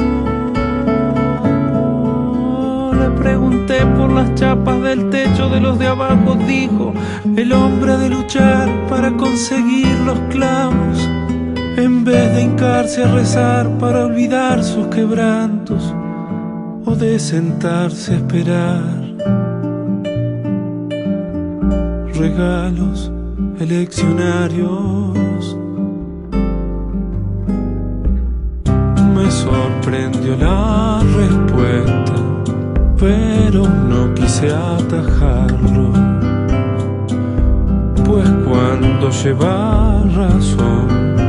Le pregunté por las chapas del techo de los de abajo. Dijo, el hombre ha de luchar para conseguir los clavos, en vez de hincarse a rezar para olvidar sus quebrantos, o de sentarse a esperar regalos eleccionarios. Me sorprendió la respuesta, pero no quise atajarlo, pues cuando lleva razón,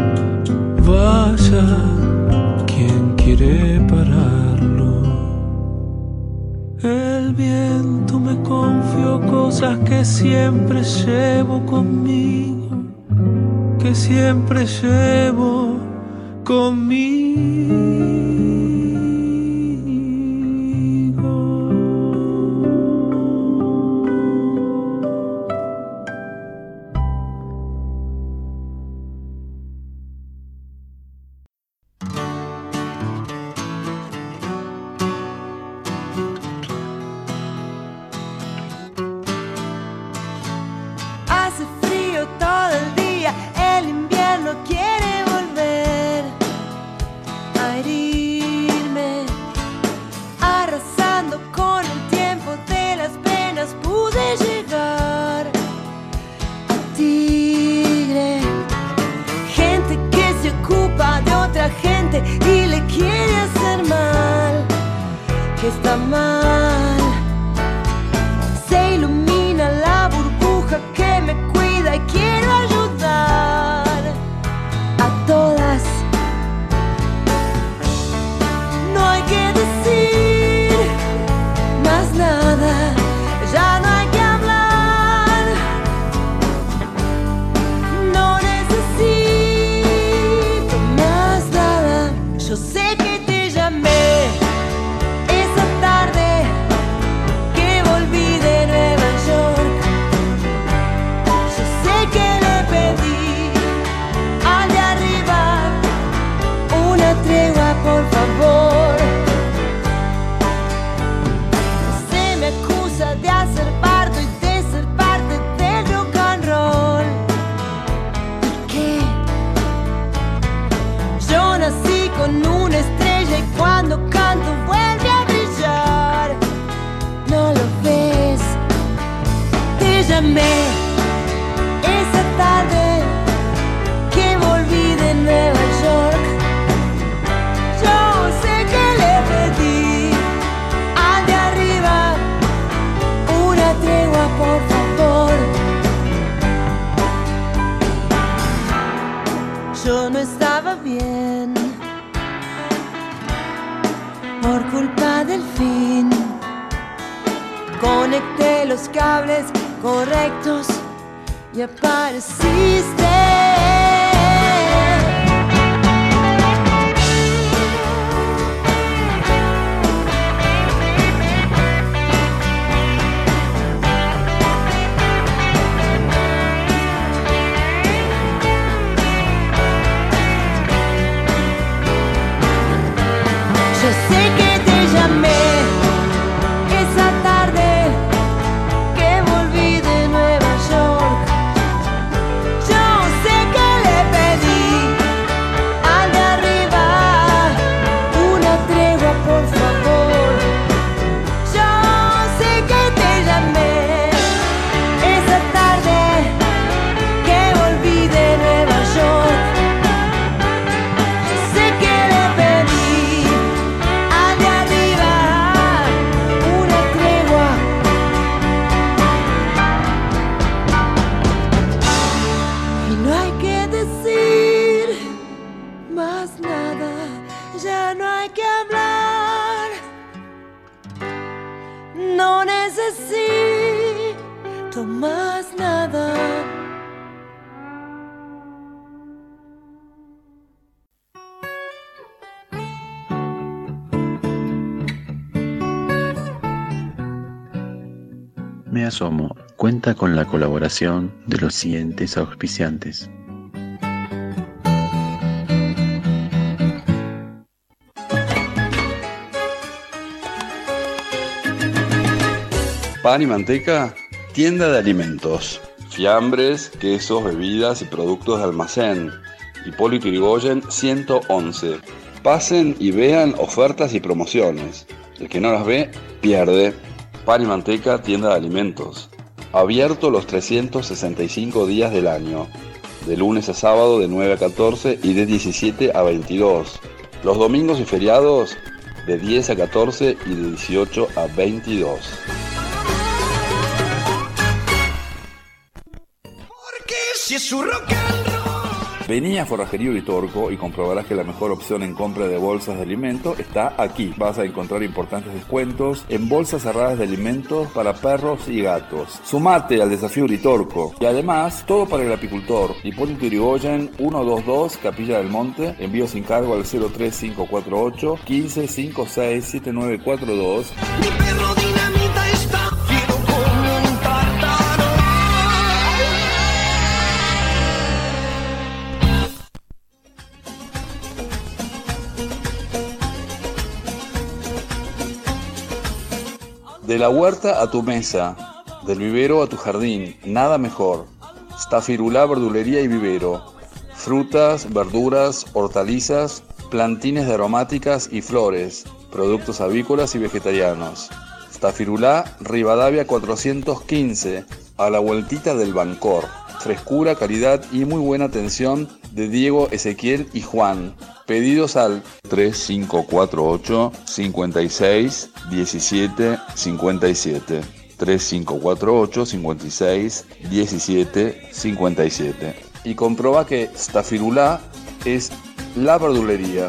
vaya quien quiere pararlo. El viento me confió cosas que siempre llevo conmigo, que siempre llevo conmigo. Yo no estaba bien por culpa del fin. Conecté los cables correctos y apareciste. Yo sé que te llamé esa tarde que volví de Nueva York. Yo no necesito más nada. Me Asomo cuenta con la colaboración de los siguientes auspiciantes. Pan y manteca, tienda de alimentos, fiambres, quesos, bebidas y productos de almacén. Hipólito Yrigoyen ciento once. Pasen y vean ofertas y promociones. El que no las ve, pierde. Pan y manteca, tienda de alimentos. Abierto los trescientos sesenta y cinco días del año. De lunes a sábado de nueve a catorce y de diecisiete a veintidós. Los domingos y feriados de diez a catorce y de dieciocho a veintidós. Si es su rock and roll. Vení a Forrajería Uritorco y comprobarás que la mejor opción en compra de bolsas de alimento está aquí. Vas a encontrar importantes descuentos en bolsas cerradas de alimentos para perros y gatos. Sumate al desafío Uritorco. Y además, todo para el apicultor. Hipólito Yrigoyen ciento veintidós, Capilla del Monte. Envío sin cargo al cero tres cinco cuatro ocho, uno cinco cinco seis, siete nueve cuatro dos. Mi perro dinamita está fiero como un tártaro. De la huerta a tu mesa, del vivero a tu jardín, nada mejor. Stafirulá verdulería y vivero. Frutas, verduras, hortalizas, plantines de aromáticas y flores, productos avícolas y vegetarianos. Stafirulá, Rivadavia cuatrocientos quince, a la vueltita del Bancor. Frescura, calidad y muy buena atención de Diego, Ezequiel y Juan. Pedidos al tres cinco cuatro ocho, cinco seis, uno siete cinco siete. tres cinco cuatro ocho, cinco seis, uno siete cinco siete. Y comproba que Stafirulá es la verdulería.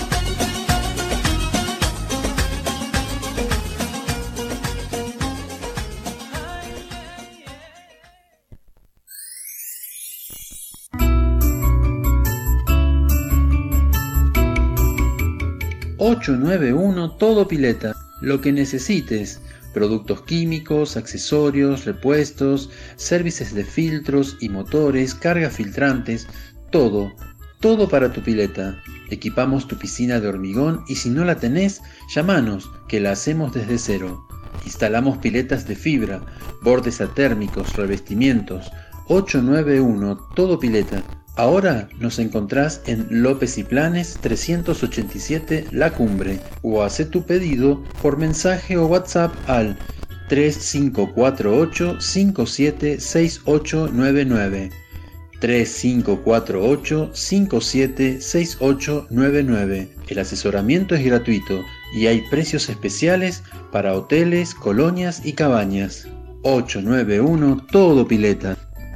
ocho nueve uno Todo Pileta, lo que necesites, productos químicos, accesorios, repuestos, servicios de filtros y motores, cargas filtrantes, todo, todo para tu pileta. Equipamos tu piscina de hormigón y si no la tenés, llamanos, que la hacemos desde cero. Instalamos piletas de fibra, bordes atérmicos, revestimientos. ocho nueve uno Todo Pileta. Ahora nos encontrás en López y Planes trescientos ochenta y siete La Cumbre o haz tu pedido por mensaje o WhatsApp al tres cinco cuatro ocho, cinco siete seis ocho nueve nueve tres cinco cuatro ocho, cinco siete seis ocho nueve nueve. El asesoramiento es gratuito y hay precios especiales para hoteles, colonias y cabañas. ocho nueve uno Todo Pileta.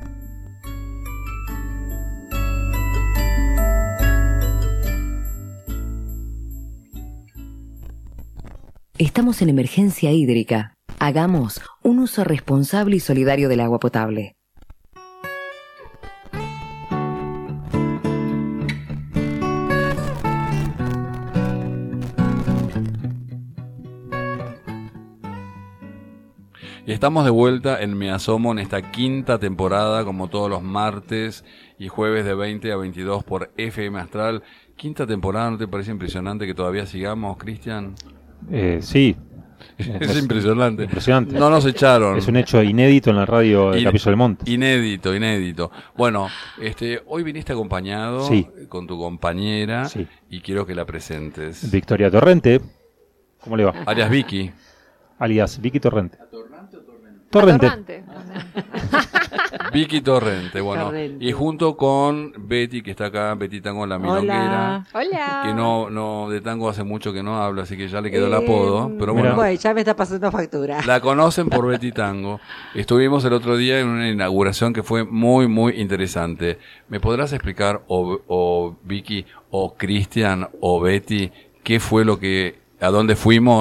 Estamos en emergencia hídrica. Hagamos un uso responsable y solidario del agua potable. Y estamos de vuelta en Me Asomo en esta quinta temporada, como todos los martes y jueves de veinte a veintidós por F M Astral. Quinta temporada, ¿no te parece impresionante que todavía sigamos, Cristian? Eh, sí. Es, es impresionante. Impresionante. No nos echaron. Es un hecho inédito en la radio de In, Capilla del Monte. Inédito, inédito. Bueno, este, hoy viniste acompañado sí. con tu compañera sí. y quiero que la presentes. Victoria Torrente. ¿Cómo le va? Alias Vicky. Alias Vicky Torrente. ¿Atorrante o Torrente? Torrente. Atorrante. Vicky Torrente, bueno, Torrente. Y junto con Betty, que está acá, Betty Tango la Milonguera. Hola. Hola. Que no, no, de tango hace mucho que no habla, así que ya le quedó el Eh, apodo. Pero bueno, bueno, ya me está pasando factura. la conocen por Betty Tango. Estuvimos el otro día en una inauguración que fue muy, muy interesante. ¿Me podrás explicar, o, o Vicky, o Cristian, o Betty, qué fue lo que, a dónde fuimos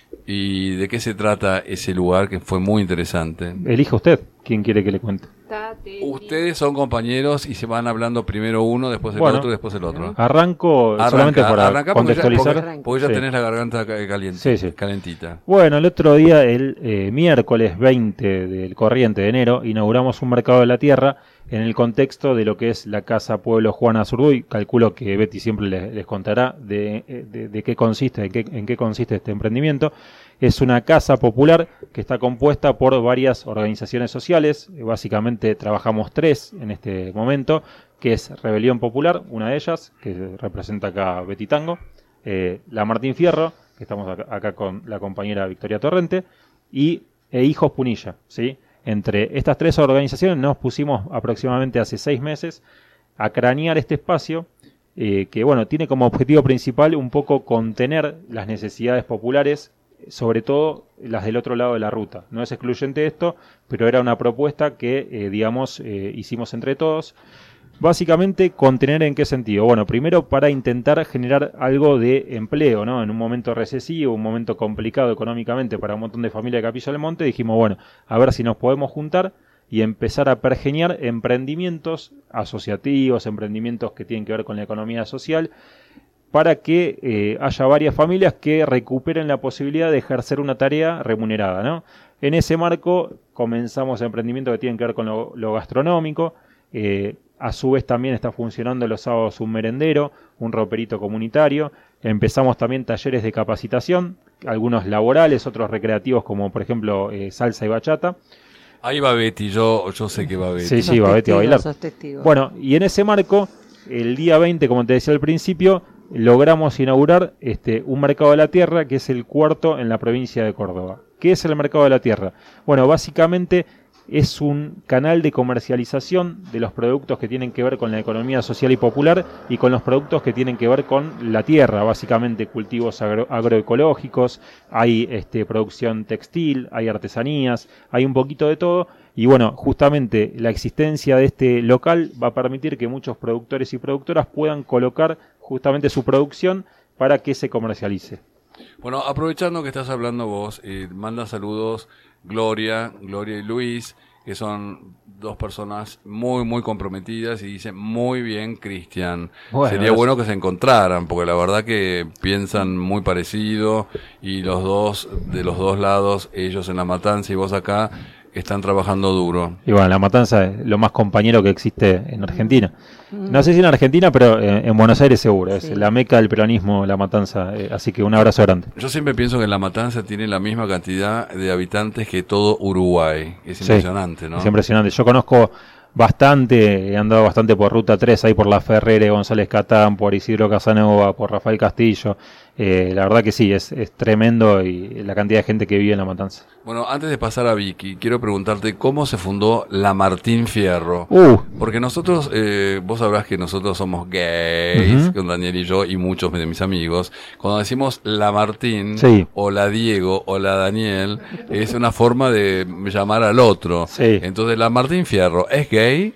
¿Y de qué se trata ese lugar que fue muy interesante? Elija usted, ¿quién quiere que le cuente? Ustedes son compañeros y se van hablando primero uno, después el Bueno, otro, después el otro. Arranco Arranca, solamente para arranca porque ya- contextualizar. Porque, porque ya Sí. tenés la garganta ca- caliente, Sí, sí. calentita. Bueno, el otro día, el eh, miércoles veinte del corriente de enero, inauguramos un mercado de la tierra en el contexto de lo que es la Casa Pueblo Juana Zurduy. Calculo que Betty siempre les, les contará de, de- de qué consiste, en qué, en qué consiste este emprendimiento. Es una casa popular que está compuesta por varias organizaciones sociales. Eh, Básicamente trabajamos tres en este momento, que es Rebelión Popular, una de ellas, que representa acá Betty Tango, eh, la Martín Fierro, que estamos acá, acá con la compañera Victoria Torrente, y e Hijos Punilla, ¿sí? Entre estas tres organizaciones nos pusimos aproximadamente hace seis meses a cranear este espacio, eh, que bueno, tiene como objetivo principal un poco contener las necesidades populares, sobre todo las del otro lado de la ruta. No es excluyente esto, pero era una propuesta que, eh, digamos, eh, hicimos entre todos. Básicamente, contener en qué sentido. Bueno, primero para intentar generar algo de empleo, ¿no? En un momento recesivo, un momento complicado económicamente para un montón de familias de Capilla del Monte, dijimos, bueno, a ver si nos podemos juntar y empezar a pergeñar emprendimientos asociativos, emprendimientos que tienen que ver con la economía social, para que eh, haya varias familias que recuperen la posibilidad de ejercer una tarea remunerada, ¿no? En ese marco comenzamos emprendimientos que tienen que ver con lo, lo gastronómico. eh, A su vez también está funcionando los sábados un merendero, un roperito comunitario. Empezamos también talleres de capacitación, algunos laborales, otros recreativos como por ejemplo eh, salsa y bachata. Ahí va Betty, yo, yo sé que va Betty. Sí, sí, va Betty a bailar. Bueno, y en ese marco, el día veinte, como te decía al principio, logramos inaugurar este, un mercado de la tierra que es el cuarto en la provincia de Córdoba. ¿Qué es el mercado de la tierra? Bueno, básicamente es un canal de comercialización de los productos que tienen que ver con la economía social y popular y con los productos que tienen que ver con la tierra, básicamente cultivos agro agroecológicos, hay este, producción textil, hay artesanías, hay un poquito de todo. Y bueno, justamente la existencia de este local va a permitir que muchos productores y productoras puedan colocar justamente su producción para que se comercialice. Bueno, aprovechando que estás hablando vos, eh, manda saludos Gloria, Gloria y Luis, que son dos personas muy, muy comprometidas y dicen muy bien, Cristian. Bueno, Sería es... bueno que se encontraran, porque la verdad que piensan muy parecido y los dos, de los dos lados, ellos en La Matanza y vos acá, están trabajando duro. Y bueno, La Matanza es lo más compañero que existe en Argentina. No sé si en Argentina, pero en, en Buenos Aires seguro. Sí. Es la meca del peronismo, La Matanza. Eh, así que un abrazo grande. Yo siempre pienso que La Matanza tiene la misma cantidad de habitantes que todo Uruguay. Es impresionante, sí, ¿no? Es impresionante. Yo conozco bastante, he andado bastante por Ruta tres, ahí por La Ferrere, González Catán, por Isidro Casanova, por Rafael Castillo. Eh, la verdad que sí, es, es tremendo y la cantidad de gente que vive en La Matanza. Bueno, antes de pasar a Vicky, quiero preguntarte cómo se fundó la Martín Fierro. Uh. Porque nosotros, eh, vos sabrás que nosotros somos gays, Uh-huh. con Daniel y yo y muchos de mis amigos. Cuando decimos la Martín, sí, o la Diego, o la Daniel, es una forma de llamar al otro. Sí. Entonces, la Martín Fierro, ¿es gay?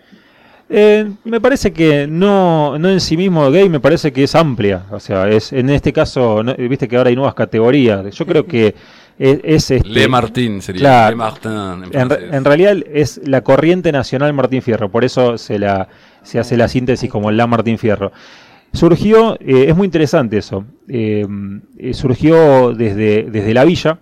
Eh, me parece que no, no en sí mismo gay, me parece que es amplia. O sea, es en este caso, no, viste que ahora hay nuevas categorías. Yo creo que es, es este, Le Martín sería. Claro, Le Martin, en, en, en realidad es la corriente nacional Martín Fierro, por eso se la se hace la síntesis como la Martín Fierro. Surgió, eh, es muy interesante eso. Eh, eh, surgió desde desde la villa,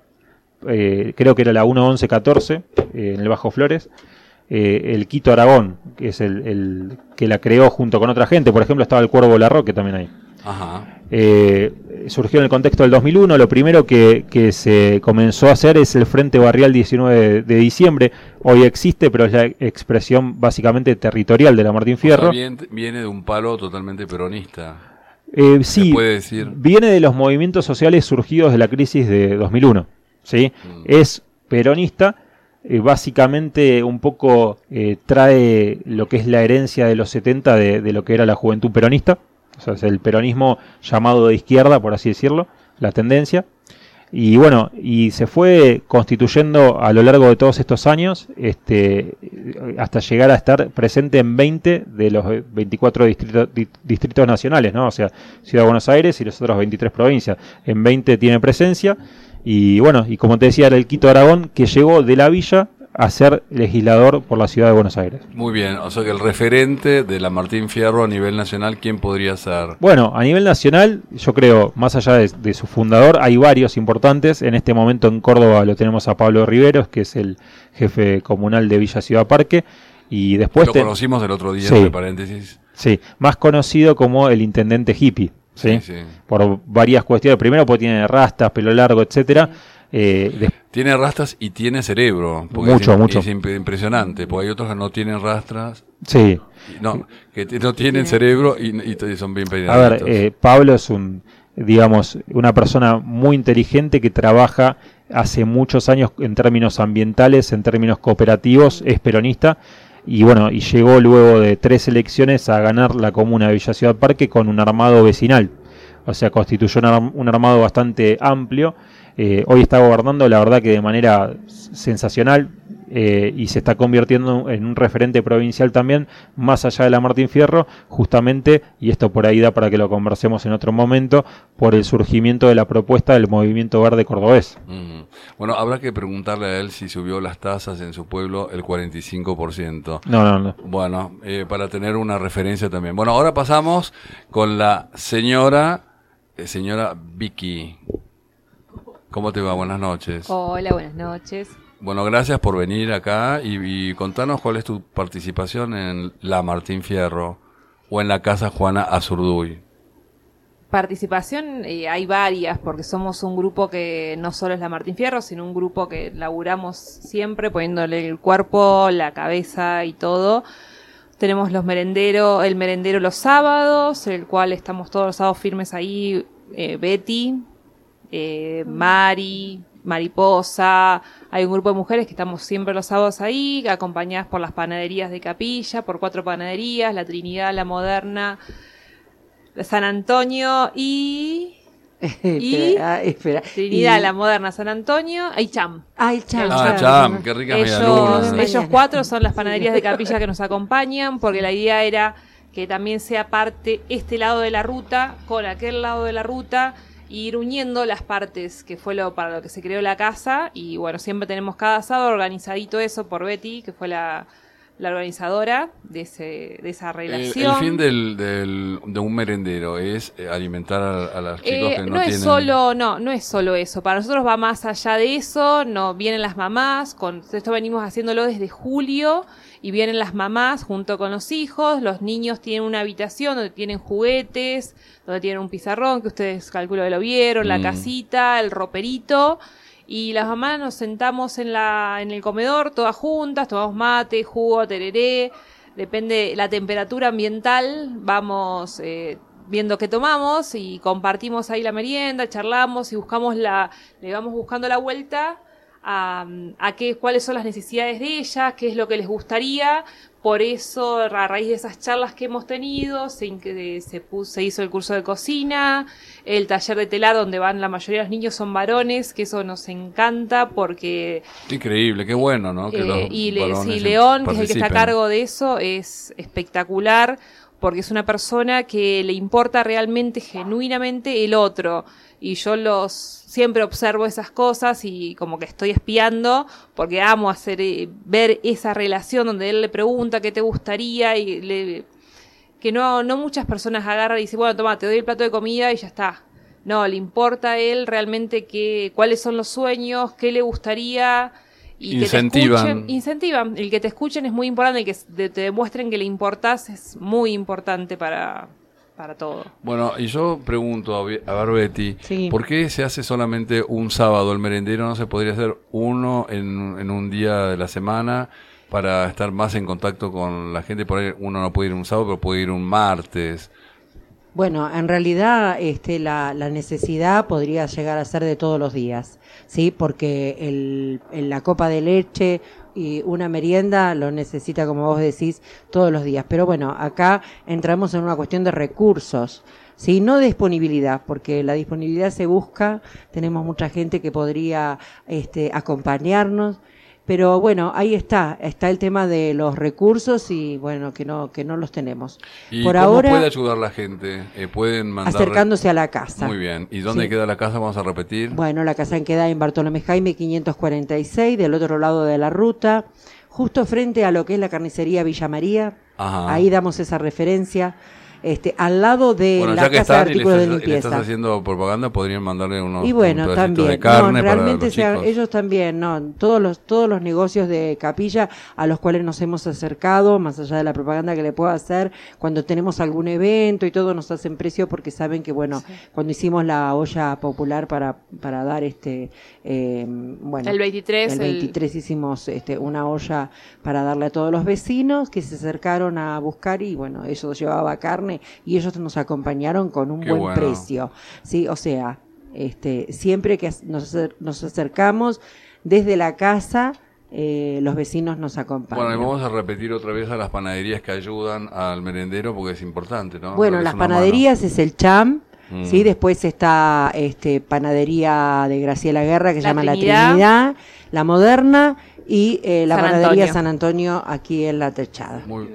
eh, creo que era la uno once catorce eh, en el Bajo Flores. Eh, el Quito Aragón, que es el, el que la creó junto con otra gente. Por ejemplo, estaba el Cuervo Larroque también ahí. Ajá. Eh, surgió en el contexto del dos mil uno. Lo primero que, que se comenzó a hacer es el Frente Barrial diecinueve de diciembre. Hoy existe, pero es la expresión básicamente territorial de la Martín Fierro. O sea, viene, viene de un palo totalmente peronista. Eh, sí, ¿se puede decir? Viene de los movimientos sociales surgidos de la crisis de dos mil uno. ¿Sí? Mm. Es peronista. Eh, básicamente un poco eh, trae lo que es la herencia de los setenta de, de lo que era la juventud peronista, o sea, es el peronismo llamado de izquierda, por así decirlo, la tendencia, y bueno, y se fue constituyendo a lo largo de todos estos años, este, hasta llegar a estar presente en veinte de los veinticuatro distritos, distritos nacionales, ¿no? O sea, Ciudad de Buenos Aires y las otras veintitrés provincias, en veinte tiene presencia. Y bueno, y como te decía, era el Quito Aragón, que llegó de la villa a ser legislador por la ciudad de Buenos Aires. Muy bien, o sea que el referente de la Martín Fierro a nivel nacional, ¿quién podría ser? Bueno, a nivel nacional, yo creo, más allá de, de su fundador, hay varios importantes. En este momento en Córdoba lo tenemos a Pablo Riveros, que es el jefe comunal de Villa Ciudad Parque. Y después lo te... conocimos el otro día, sí, entre paréntesis. Sí, más conocido como el intendente hippie, ¿sí? Sí, sí. Por varias cuestiones. Primero porque tiene rastas, pelo largo, etcétera. Eh, de... Tiene rastas y tiene cerebro. Mucho, es, mucho. Es impresionante, porque hay otros que no tienen rastras. Sí. No, que no tienen cerebro y, y son bien peinados. A ver, eh, Pablo es un, digamos, una persona muy inteligente que trabaja hace muchos años en términos ambientales, en términos cooperativos, es peronista. Y bueno, y llegó luego de tres elecciones a ganar la comuna de Villa Ciudad Parque con un armado vecinal. O sea, constituyó un, arm- un armado bastante amplio. Eh, hoy está gobernando, la verdad que de manera sensacional, eh, y se está convirtiendo en un referente provincial también, más allá de la Martín Fierro, justamente, y esto por ahí da para que lo conversemos en otro momento, por el surgimiento de la propuesta del Movimiento Verde Cordobés. Mm. Bueno, habrá que preguntarle a él si subió las tasas en su pueblo el cuarenta y cinco por ciento. No, no, no. Bueno, eh, para tener una referencia también. Bueno, ahora pasamos con la señora, eh, señora Vicky. ¿Cómo te va? Buenas noches. Hola, buenas noches. Bueno, gracias por venir acá y, y contanos cuál es tu participación en la Martín Fierro o en la Casa Juana Azurduy. Participación, eh, hay varias, porque somos un grupo que no solo es la Martín Fierro, sino un grupo que laburamos siempre poniéndole el cuerpo, la cabeza y todo. Tenemos los merenderos, el merendero los sábados, el cual estamos todos los sábados firmes ahí, eh, Betty, eh, Mari, Mariposa, hay un grupo de mujeres que estamos siempre los sábados ahí, acompañadas por las panaderías de Capilla, por cuatro panaderías, la Trinidad, la Moderna, San Antonio y... y espera, ah, espera. Trinidad, y... la Moderna, San Antonio, hay Cham. Ay, Cham. Ah, Cham, qué rica ellos, medialuna. ellos cuatro son las panaderías de Capilla que nos acompañan, porque la idea era que también sea parte este lado de la ruta con aquel lado de la ruta, y ir uniendo las partes, que fue lo para lo que se creó la casa. Y bueno, siempre tenemos cada sábado organizadito eso por Betty, que fue la, la organizadora de ese de esa relación. El, el fin del, del, de un merendero es alimentar a, a los chicos eh, que no, no tienen... es solo no no es solo eso, para nosotros va más allá de eso. No vienen las mamás, con esto venimos haciéndolo desde julio, y vienen las mamás junto con los hijos. Los niños tienen una habitación donde tienen juguetes, donde tienen un pizarrón, que ustedes calculo que lo vieron, mm. la casita, el roperito, y las mamás nos sentamos en la en el comedor todas juntas, tomamos mate, jugo, tereré, depende la temperatura ambiental, vamos eh, viendo qué tomamos y compartimos ahí la merienda, charlamos y buscamos la le vamos buscando la vuelta a, a qué, cuáles son las necesidades de ellas, qué es lo que les gustaría. Por eso, a raíz de esas charlas que hemos tenido, se, se, puso, se hizo el curso de cocina, el taller de telar, donde van la mayoría de los niños son varones, que eso nos encanta porque... Qué increíble, qué bueno, ¿no? Que eh, los y le, sí, participen. León, que es el que está a cargo de eso, es espectacular, porque es una persona que le importa realmente, genuinamente, el otro. Y yo los siempre observo esas cosas y como que estoy espiando, porque amo hacer eh, ver esa relación donde él le pregunta qué te gustaría y le, que no no muchas personas agarran y dicen, bueno, toma, te doy el plato de comida y ya está. No, le importa a él realmente que, cuáles son los sueños, qué le gustaría. Y incentivan. Que te escuchen, incentivan. El que te escuchen es muy importante, el que te demuestren que le importás es muy importante para... para todo. Bueno, y yo pregunto a, a ver, Betty, sí. ¿por qué se hace solamente un sábado el merendero? ¿No se podría hacer uno en, en un día de la semana para estar más en contacto con la gente? Por ahí uno no puede ir un sábado, pero puede ir un martes. Bueno, en realidad este, la, la necesidad podría llegar a ser de todos los días, ¿sí? Porque el, el, la copa de leche y una merienda lo necesita, como vos decís, todos los días. Pero bueno, acá entramos en una cuestión de recursos, ¿sí? No de disponibilidad, porque la disponibilidad se busca, tenemos mucha gente que podría este, acompañarnos, Pero bueno, ahí está, está el tema de los recursos y bueno, que no que no los tenemos. ¿Y Por cómo ahora, puede ayudar la gente? Eh, ¿Pueden mandar... acercándose a la casa. Muy bien. ¿Y dónde Sí. queda la casa? Vamos a repetir. Bueno, la casa queda en Bartolomé Jaime quinientos cuarenta y seis, del otro lado de la ruta, justo frente a lo que es la carnicería Villa María. Ajá. Ahí damos esa referencia. Este, al lado de Bueno, la ya que casa de están y le artículos de estás, y le limpieza. estás haciendo propaganda, podrían mandarle unos Y bueno, un pedacito también, de carne no, para realmente los sea- chicos. ellos también, no, todos los todos los negocios de Capilla a los cuales nos hemos acercado, más allá de la propaganda que le puedo hacer, cuando tenemos algún evento y todo nos hacen precio porque saben que bueno, Sí. cuando hicimos la olla popular para para dar este eh, bueno, El veintitrés, el el- veintitrés hicimos este una olla para darle a todos los vecinos que se acercaron a buscar y bueno, eso llevaba carne y ellos nos acompañaron con un Qué buen bueno. precio. Sí, o sea, este, siempre que nos, acer- nos acercamos desde la casa, eh, los vecinos nos acompañan. Bueno, y vamos a repetir otra vez a las panaderías que ayudan al merendero porque es importante, ¿no? Bueno, Darles las una mano. panaderías es el Cham, Mm. ¿sí? Después está este, panadería de Graciela Guerra que se La llama Trinidad. La Trinidad, La Moderna y eh, la San panadería Antonio. San Antonio aquí en La Techada. Muy-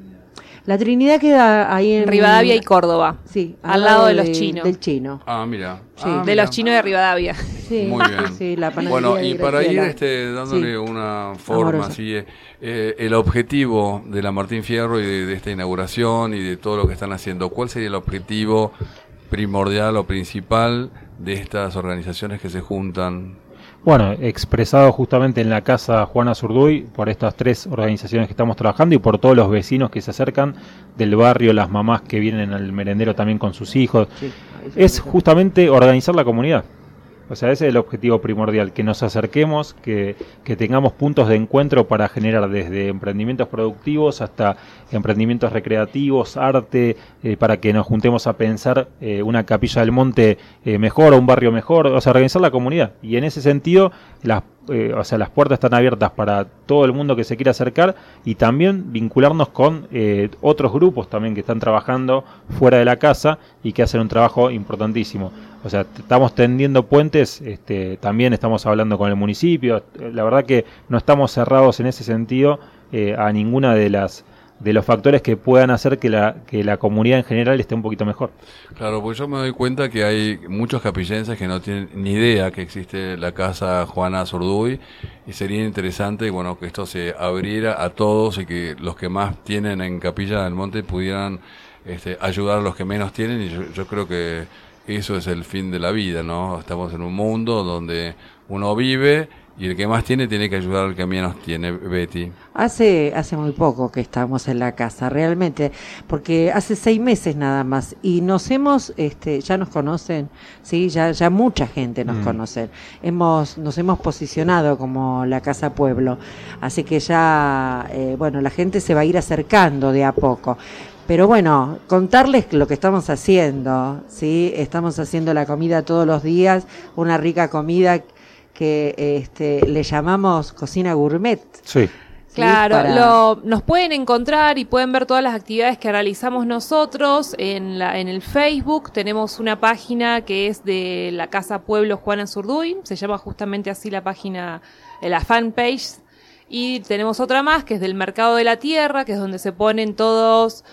La Trinidad queda ahí en Rivadavia y Córdoba. Sí, al lado de los chinos. Del chino. Ah, mira. Sí. Ah, de mira. los chinos de Rivadavia. Sí, Muy bien. sí, la panadería Bueno, de y para ir Graciela. este, dándole Sí. una forma, Amorosa. así, eh, eh, el objetivo de la Martín Fierro y de, de esta inauguración y de todo lo que están haciendo, ¿cuál sería el objetivo primordial o principal de estas organizaciones que se juntan? Bueno, expresado justamente en la Casa Juana Zurduy por estas tres organizaciones que estamos trabajando y por todos los vecinos que se acercan del barrio, las mamás que vienen al merendero también con sus hijos, es justamente organizar la comunidad. O sea, ese es el objetivo primordial, que nos acerquemos, que, que tengamos puntos de encuentro para generar desde emprendimientos productivos hasta emprendimientos recreativos, arte, eh, para que nos juntemos a pensar eh, una capilla del monte eh, mejor o un barrio mejor, o sea, organizar la comunidad. Y en ese sentido, las, eh, o sea, las puertas están abiertas para todo el mundo que se quiera acercar y también vincularnos con eh, otros grupos también que están trabajando fuera de la casa y que hacen un trabajo importantísimo. O sea, t- estamos tendiendo puentes, este, también estamos hablando con el municipio. La verdad que no estamos cerrados en ese sentido eh, a ninguna de las de los factores que puedan hacer que la que la comunidad en general esté un poquito mejor. Claro, pues yo me doy cuenta que hay muchos capillenses que no tienen ni idea que existe la Casa Juana Zurduy y sería interesante, bueno, que esto se abriera a todos y que los que más tienen en Capilla del Monte pudieran este, ayudar a los que menos tienen y yo, yo creo que eso es el fin de la vida, ¿no? Estamos en un mundo donde uno vive y el que más tiene tiene que ayudar al que menos tiene, Betty. Hace hace muy poco que estamos en la casa, realmente, porque hace seis meses nada más y nos hemos, este, ya nos conocen, sí, ya ya mucha gente nos Mm. conoce. Hemos nos hemos posicionado como la casa pueblo, así que ya, eh, bueno, la gente se va a ir acercando de a poco. Pero bueno, contarles lo que estamos haciendo, sí, estamos haciendo la comida todos los días, una rica comida que este, le llamamos cocina gourmet. Sí. ¿sí? Claro, Para- lo, nos pueden encontrar y pueden ver todas las actividades que realizamos nosotros en, la, en el Facebook. Tenemos una página que es de la Casa Pueblo Juana Zurduy, se llama justamente así la página, eh, la fanpage. Y tenemos otra más que es del Mercado de la Tierra, que es donde se ponen todos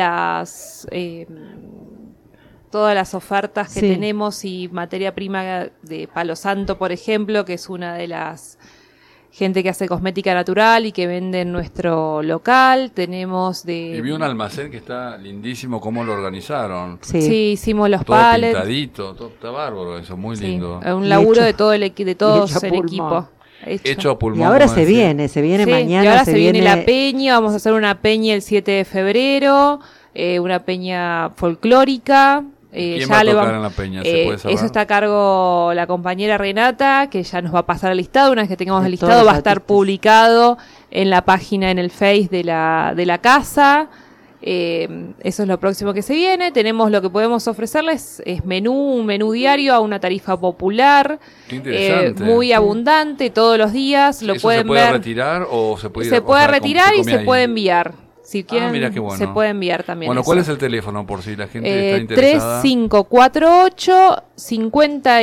las... Eh, todas las ofertas que Sí. tenemos y materia prima de Palo Santo, por ejemplo, que es una de las gente que hace cosmética natural y que vende en nuestro local. Tenemos de... Y vi un almacén que está lindísimo, cómo lo organizaron. Sí, sí hicimos los todo palets. pintadito, todo, está bárbaro eso, muy Sí, lindo. un laburo hecho- de todo el equi- de todos hecho a el pulmón. equipo. Hecho a pulmón. Y ahora como se decía. viene, se viene Sí, mañana. y ahora se, se viene, viene la peña, vamos a hacer una peña el siete de febrero, eh, una peña folclórica. Eh, ¿Quién ya va a le tocar vam- en la peña? ¿Se eh, puede saber? Eso está a cargo la compañera Renata, que ya nos va a pasar el listado. Una vez que tengamos De el todos listado, los va a estar artistas. publicado en la página, en el Face de la, de la casa. Eh, eso es lo próximo que se viene. Tenemos lo que podemos ofrecerles, es menú, un menú diario a una tarifa popular. Qué interesante. eh, muy abundante todos los días. Lo ¿Eso pueden se puede ver. retirar o se puede ir Se a- o puede sea, com- retirar y come se ahí? puede enviar. Si quieren, Ah, mira qué bueno. se puede enviar también. Bueno, eso. ¿cuál es el teléfono por si la gente Eh, está interesada? tres cinco cuatro ocho, cinco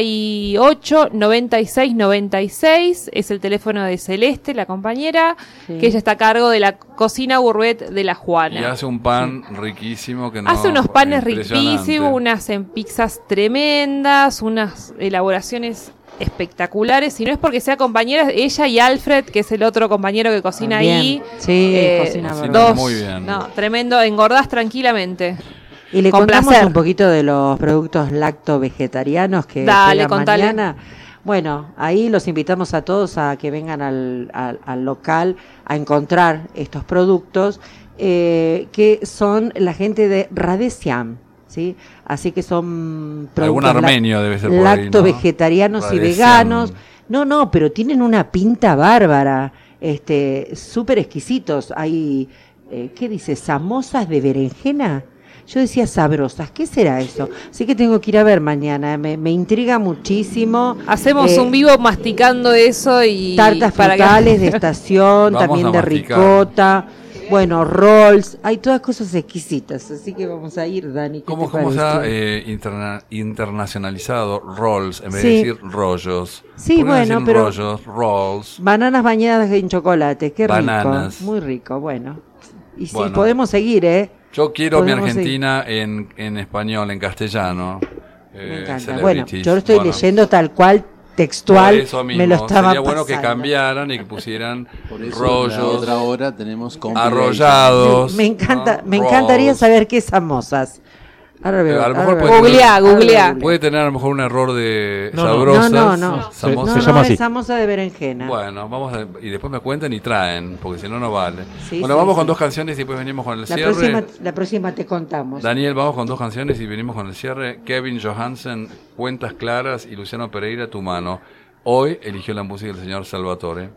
ocho, nueve seis nueve seis es el teléfono de Celeste, la compañera, Sí. que ella está a cargo de la cocina gourmet de la Juana. Y hace un pan riquísimo que no, Hace unos panes impresionante. riquísimos, unas en pizzas tremendas, unas elaboraciones espectaculares. Y no es porque sea compañera, ella y Alfred, que es el otro compañero que cocina También. ahí. Sí, eh, cocina Cocinan dos, muy bien. No, tremendo, engordás tranquilamente. Y le Con contamos placer. un poquito de los productos lacto-vegetarianos que Dale, llegan contale. mañana. Bueno, ahí los invitamos a todos a que vengan al, al, al local a encontrar estos productos eh, que son la gente de Radesiam, ¿sí? Así que son Algún productos armenio debe ser por ahí, ¿no? lacto-vegetarianos y Radesiam. veganos. No, no, pero tienen una pinta bárbara, este, súper exquisitos. Hay, eh, ¿qué dice? ¿Samosas de berenjena? Yo decía sabrosas, ¿qué será eso? Así que tengo que ir a ver mañana, me, me intriga muchísimo. Hacemos Eh, un vivo masticando eso y tartas para que- frutales de estación, Vamos también a de masticar. ricota, bueno, rolls, hay todas cosas exquisitas, así que vamos a ir, Dani. ¿qué ¿Cómo, te cómo se ha parece? eh, interna- internacionalizado rolls en vez Sí. de decir rollos? Sí, ¿Por qué no bueno, decir pero- rollos, rolls. Bananas bañadas en chocolate, qué Bananas. rico, muy rico, bueno. Y sí, Bueno. podemos seguir, ¿eh? Yo quiero mi Podemos Argentina en, en español, en castellano. Me Eh, encanta. Bueno, celebrities. yo lo estoy Bueno, leyendo tal cual, textual, por eso mismo. me lo estaba Sería bueno que pasando. cambiaran y que pusieran Por eso, rollos, la otra hora tenemos compilation. arrollados. Me encanta, ¿no? me encantaría Rolls. saber qué es samosas. Ahora veo, Eh, a lo ahora mejor veo. puede Googleá, tener- googleá. Puede tener a lo mejor un error de No, no. sabrosas. No, no, no. Se- Samosas. No, se llama no, así. es samosa de berenjena. Bueno, vamos a, y después me cuentan y traen, porque si no, no vale. Sí, bueno, sí, vamos sí. con dos canciones y después venimos con el la, cierre. próxima, la próxima te contamos. Daniel, vamos con dos canciones y venimos con el cierre. Kevin Johansen, Cuentas Claras, y Luciano Pereira, Tu Mano. Hoy eligió la música del señor Salvatore.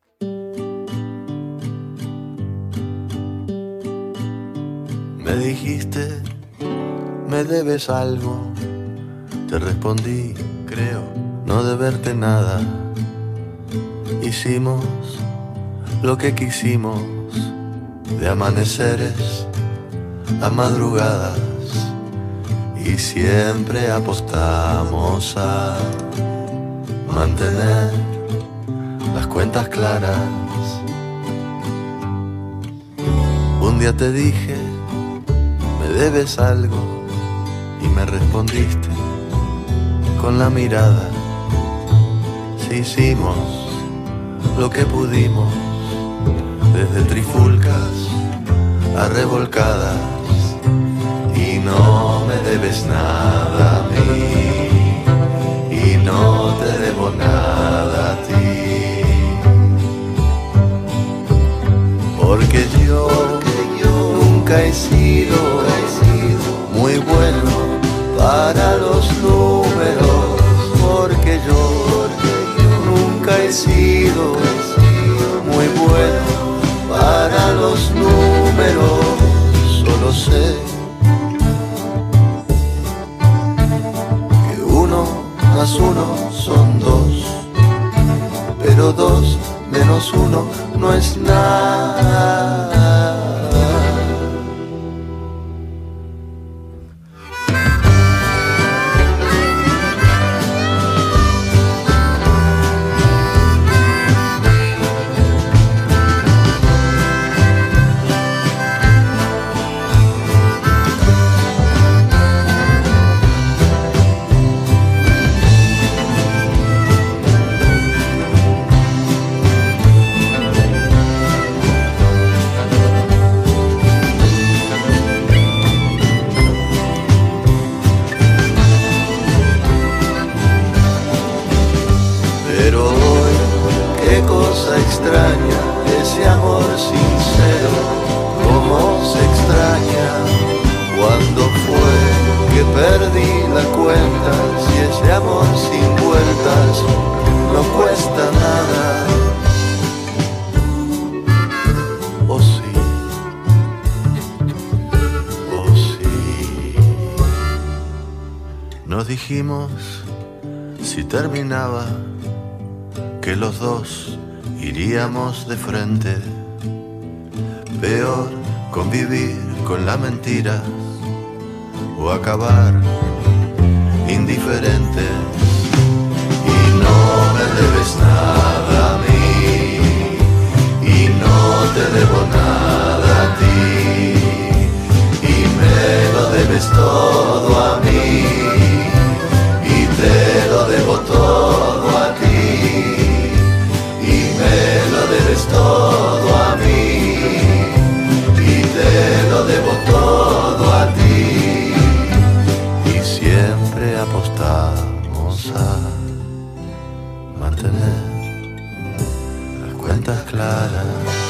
Me dijiste, me debes algo. Te respondí, creo, no deberte nada. Hicimos lo que quisimos, de amaneceres a madrugadas, y siempre apostamos a mantener las cuentas claras. Un día te dije, me debes algo, y me respondiste con la mirada. Si hicimos lo que pudimos, desde trifulcas a revolcadas, y no me debes nada a mí, y no te debo nada a ti, porque yo nunca he sido muy bueno para los números, porque yo nunca he sido muy bueno para los números. Solo sé que uno más uno son dos, pero dos menos uno no es nada. Pero hoy, qué cosa extraña, ese amor sincero, cómo se extraña. Cuando fue que perdí la cuenta, si ese amor sin vueltas no cuesta nada. Oh sí, oh sí. Nos dijimos, si terminaba, que los dos iríamos de frente. Peor convivir con la mentira o acabar indiferente. Y no me debes nada a mí, y no te debo nada a ti, y me lo debes todo a mí, y te lo debo todo a ti, y me lo debes todo a mí, y te lo debo todo a ti, y siempre apostamos a mantener las cuentas claras.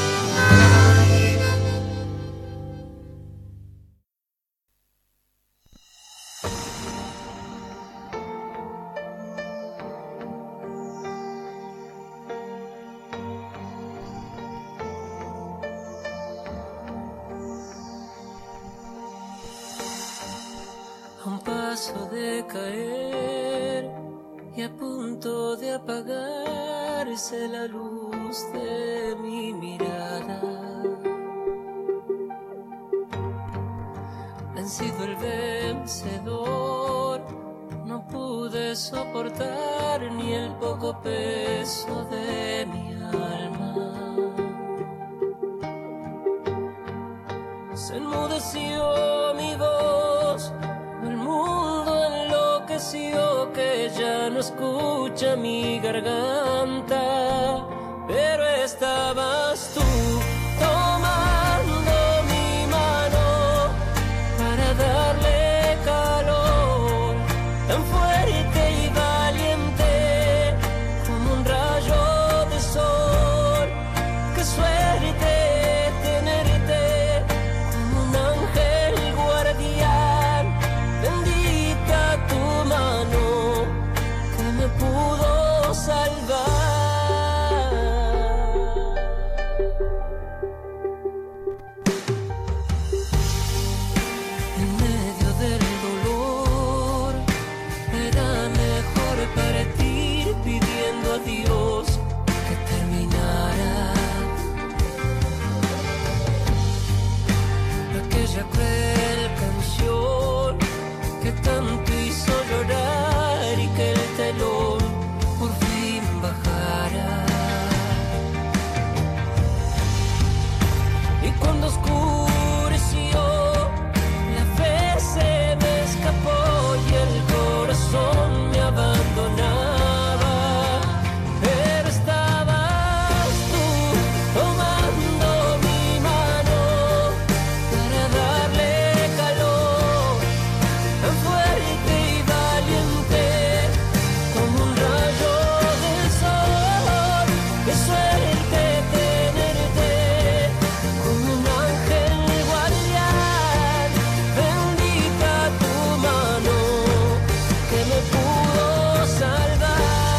A un paso de caer y a punto de apagarse la luz de mi mirada, vencido el vencedor, no pude soportar ni el poco peso de mi alma. Se enmudeció mi voz, el mundo enloqueció, que ya no escucha mi garganta, pero estabas tú tomando mi mano para darle calor, tan fuerte y valiente como un rayo de sol. Qué suerte tenerte como un ángel guardián, bendita tu mano que me pudo salvar. En medio del dolor era mejor partir pidiendo a Dios que terminara aquella cruel canción que tanto hizo llorar y que el telón por fin bajara. Y cuando oscureció, la fe se me escapó y el corazón me abandonaba, pero estabas tú tomando mi mano para darle calor, tan fuerte y valiente como un rayo del sol. Qué suerte tenerte como un ángel guardián, bendita tu mano que me pudo salvar.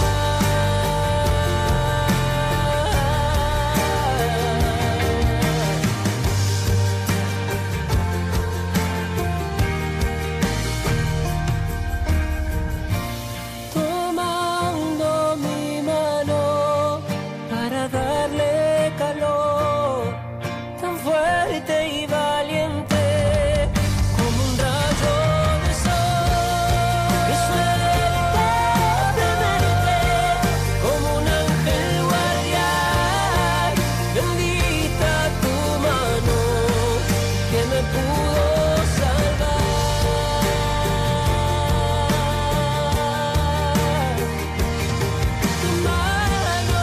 Tomando mi mano para darle calor, tan fuerte y valiente como un rayo de sol. Qué suerte tenerte como un ángel guardián, bendita tu mano que me pudo salvar. Tu mano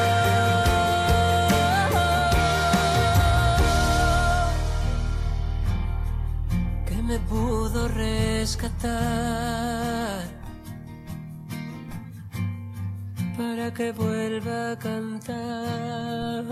que me pudo rescatar para que vuelva a cantar.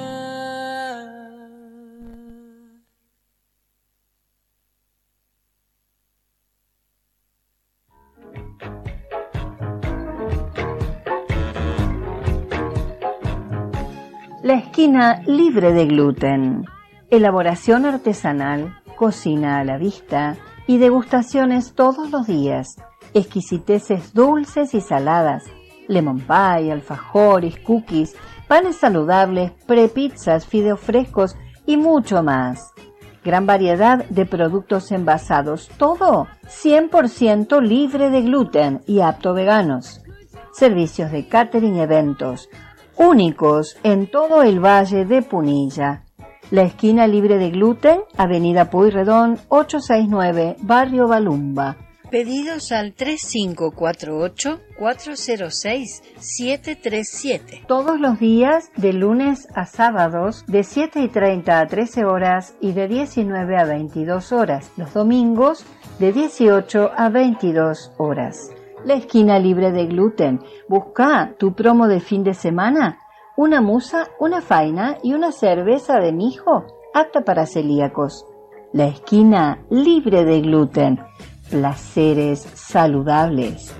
La esquina libre de gluten. Elaboración artesanal, cocina a la vista y degustaciones todos los días. Exquisiteces dulces y saladas, lemon pie, alfajores, cookies, panes saludables, prepizzas, fideos frescos y mucho más. gran variedad de productos envasados, todo cien por ciento libre de gluten y apto veganos. Servicios de catering y eventos, únicos en todo el Valle de Punilla. La esquina libre de gluten, Avenida Pueyrredón ochocientos sesenta y nueve, Barrio Balumba. Pedidos al tres cinco cuatro ocho, cuatro cero seis, siete tres siete. Todos los días, de lunes a sábados, de siete y treinta a trece horas y de diecinueve a veintidós horas. Los domingos, de dieciocho a veintidós horas. La esquina libre de gluten. Busca tu promo de fin de semana. Una musa, una faina y una cerveza de mijo apta para celíacos. La esquina libre de gluten. Placeres saludables.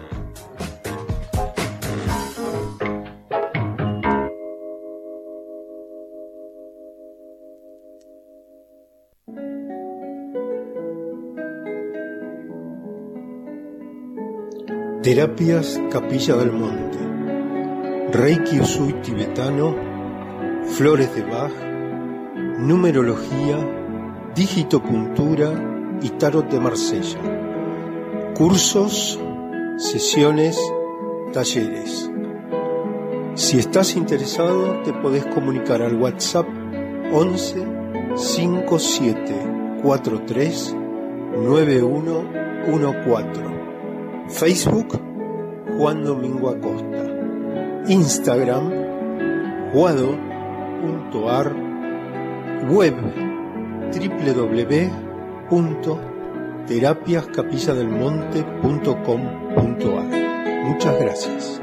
Terapias Capilla del Monte, Reiki Usui tibetano, flores de Bach, numerología, digitopuntura y tarot de Marsella. Cursos, sesiones, talleres. Si estás interesado, te podés comunicar al WhatsApp once cincuenta y siete cuarenta y tres noventa y uno catorce. Facebook, Juan Domingo Acosta. Instagram, juado punto ar. Web, doble u doble u doble u punto terapias capilla del monte punto com punto ar. Muchas gracias.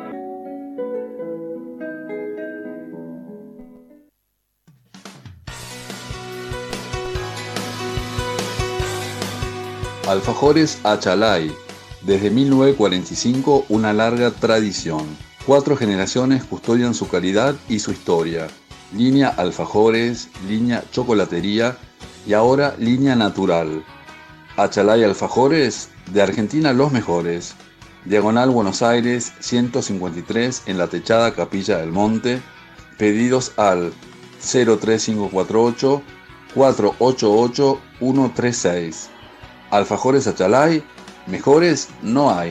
Alfajores Achalay. Desde mil novecientos cuarenta y cinco, una larga tradición. Cuatro generaciones custodian su calidad y su historia. Línea Alfajores, línea Chocolatería y ahora línea Natural. Achalay Alfajores, de Argentina los mejores. Diagonal Buenos Aires ciento cincuenta y tres en la techada Capilla del Monte. Pedidos al cero tres cinco cuatro ocho, cuatro ocho ocho, uno tres seis. Alfajores Achalay, mejores no hay.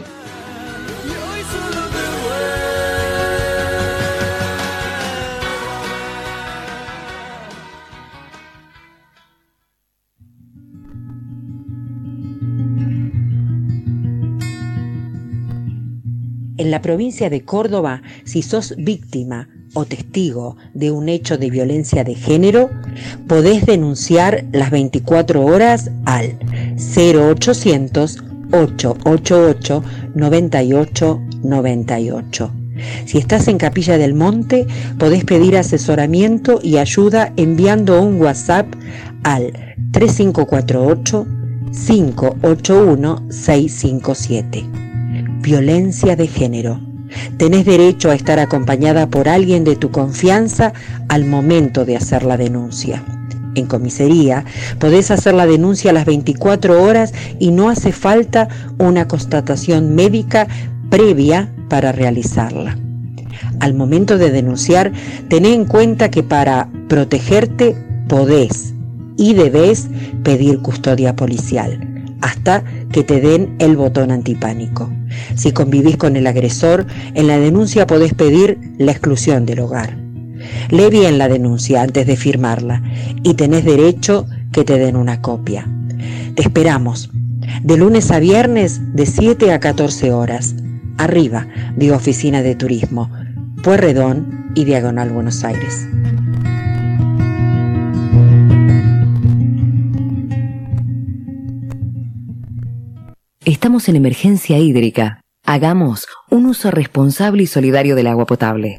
En la provincia de Córdoba, si sos víctima o testigo de un hecho de violencia de género, podés denunciar las veinticuatro horas al cero ochocientos, ocho ocho ocho, nueve ocho nueve ocho. Si estás en Capilla del Monte, podés pedir asesoramiento y ayuda enviando un WhatsApp al tres cinco cuatro ocho, cinco ocho uno, seis cinco siete. Violencia de género. Tenés derecho a estar acompañada por alguien de tu confianza al momento de hacer la denuncia. En comisaría podés hacer la denuncia a las veinticuatro horas y no hace falta una constatación médica previa para realizarla. Al momento de denunciar, tené en cuenta que para protegerte podés y debés pedir custodia policial hasta que te den el botón antipánico. Si convivís con el agresor, en la denuncia podés pedir la exclusión del hogar. Lee bien la denuncia antes de firmarla y tenés derecho que te den una copia. Te esperamos de lunes a viernes de siete a catorce horas, arriba de Oficina de Turismo, Pueyrredón y Diagonal Buenos Aires. Estamos en emergencia hídrica. Hagamos un uso responsable y solidario del agua potable.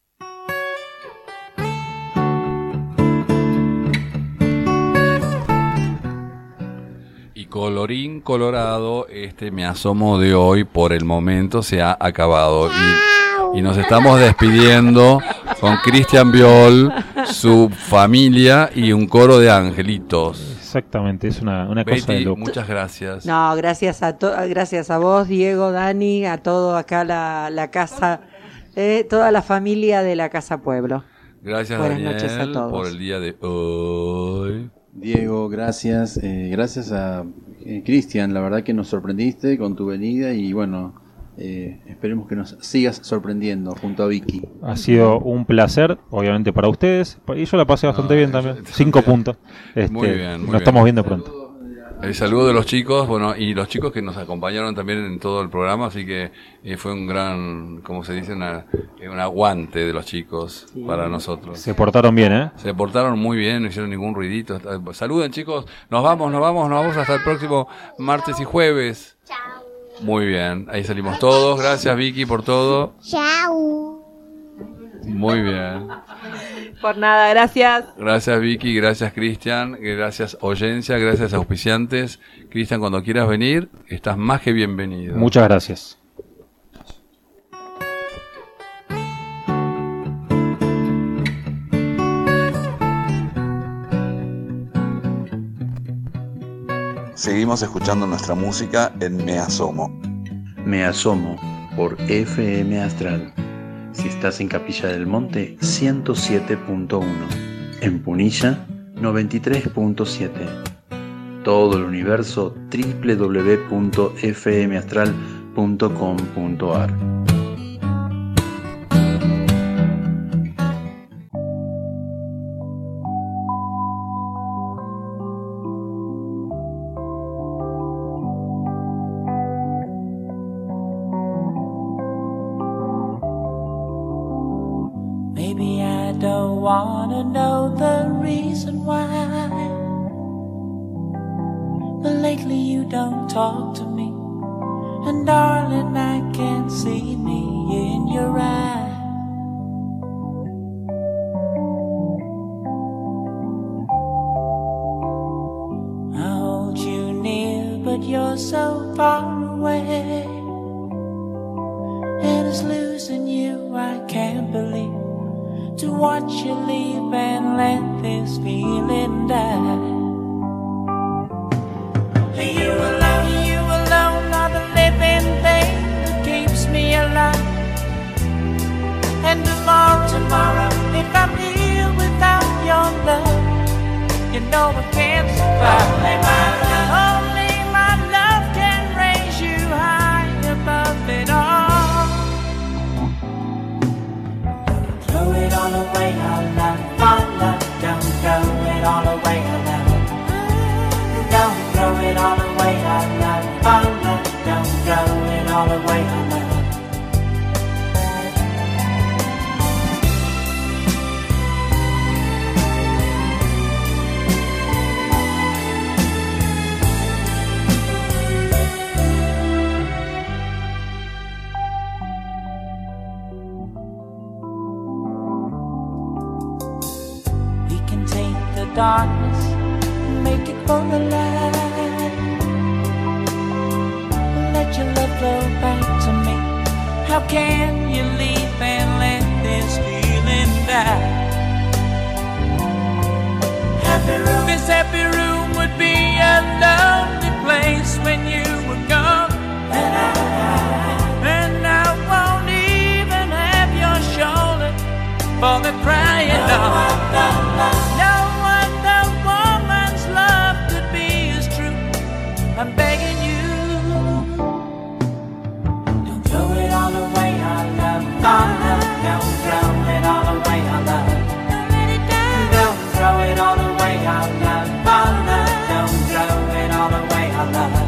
Y colorín colorado, este Me Asomo de hoy por el momento se ha acabado. Y, y nos estamos despidiendo con Cristian Viol, su familia y un coro de angelitos. Exactamente, es una, una Betty, cosa de loco. Muchas gracias. No, gracias a to- gracias a vos, Diego, Dani, a todo acá la, la casa, eh, toda la familia de la Casa Pueblo. Gracias, Buenas Daniel, noches a todos. por el día de hoy. Diego, gracias. Eh, gracias a eh, Cristian, la verdad que nos sorprendiste con tu venida y bueno, eh, esperemos que nos sigas sorprendiendo junto a Vicky. Ha sido un placer, obviamente para ustedes, y yo la pasé bastante no, bien también. Cinco puntos. Este, muy bien, muy nos bien. estamos viendo pronto. El saludo de los chicos, bueno, y los chicos que nos acompañaron también en todo el programa, así que eh, fue un gran, como se dice, una, un aguante de los chicos sí. para nosotros. Se portaron bien, ¿eh? Se portaron muy bien, no hicieron ningún ruidito. Saluden, chicos, nos vamos, nos vamos, nos vamos hasta el próximo martes y jueves. Chao. Muy bien, ahí salimos todos. Gracias, Vicky, por todo. Chao. Muy bien. Por nada, gracias. Gracias, Vicky, gracias, Cristian, gracias, audiencia, gracias, auspiciantes. Cristian, cuando quieras venir, estás más que bienvenido. Muchas gracias. Seguimos escuchando nuestra música en Me Asomo. Me Asomo por F M Astral. Si estás en Capilla del Monte, ciento siete punto uno. En Punilla, noventa y tres punto siete. Todo el universo, doble u doble u doble u punto f m astral punto com punto a r. Wanna know the reason why, but lately you don't talk to me, and darling, I can't see me in your eyes. I hold you near, but you're so far away, and it's losing you I can't believe. To watch you leave and let this feeling die. You alone, you alone are the living thing that keeps me alive. And tomorrow, tomorrow, if I'm here without your love, you know I can't survive. Only my love, only my love can raise you high above it all. Throw it all away, our love, our love. Don't throw it all away, our love. Don't throw it all away, our love, our love. Don't throw it all away, our love. Darkness and make it for the light. Let your love flow back to me. How can you leave and let this feeling die? Happy room. This happy room would be a lonely place when you were gone. And I, and I won't even have your shoulder for the crying on. I'm begging you, don't throw it all away, our love, our love. Don't throw it all away, our love. Don't throw it all away, our love, our love. Don't throw it all away, our love.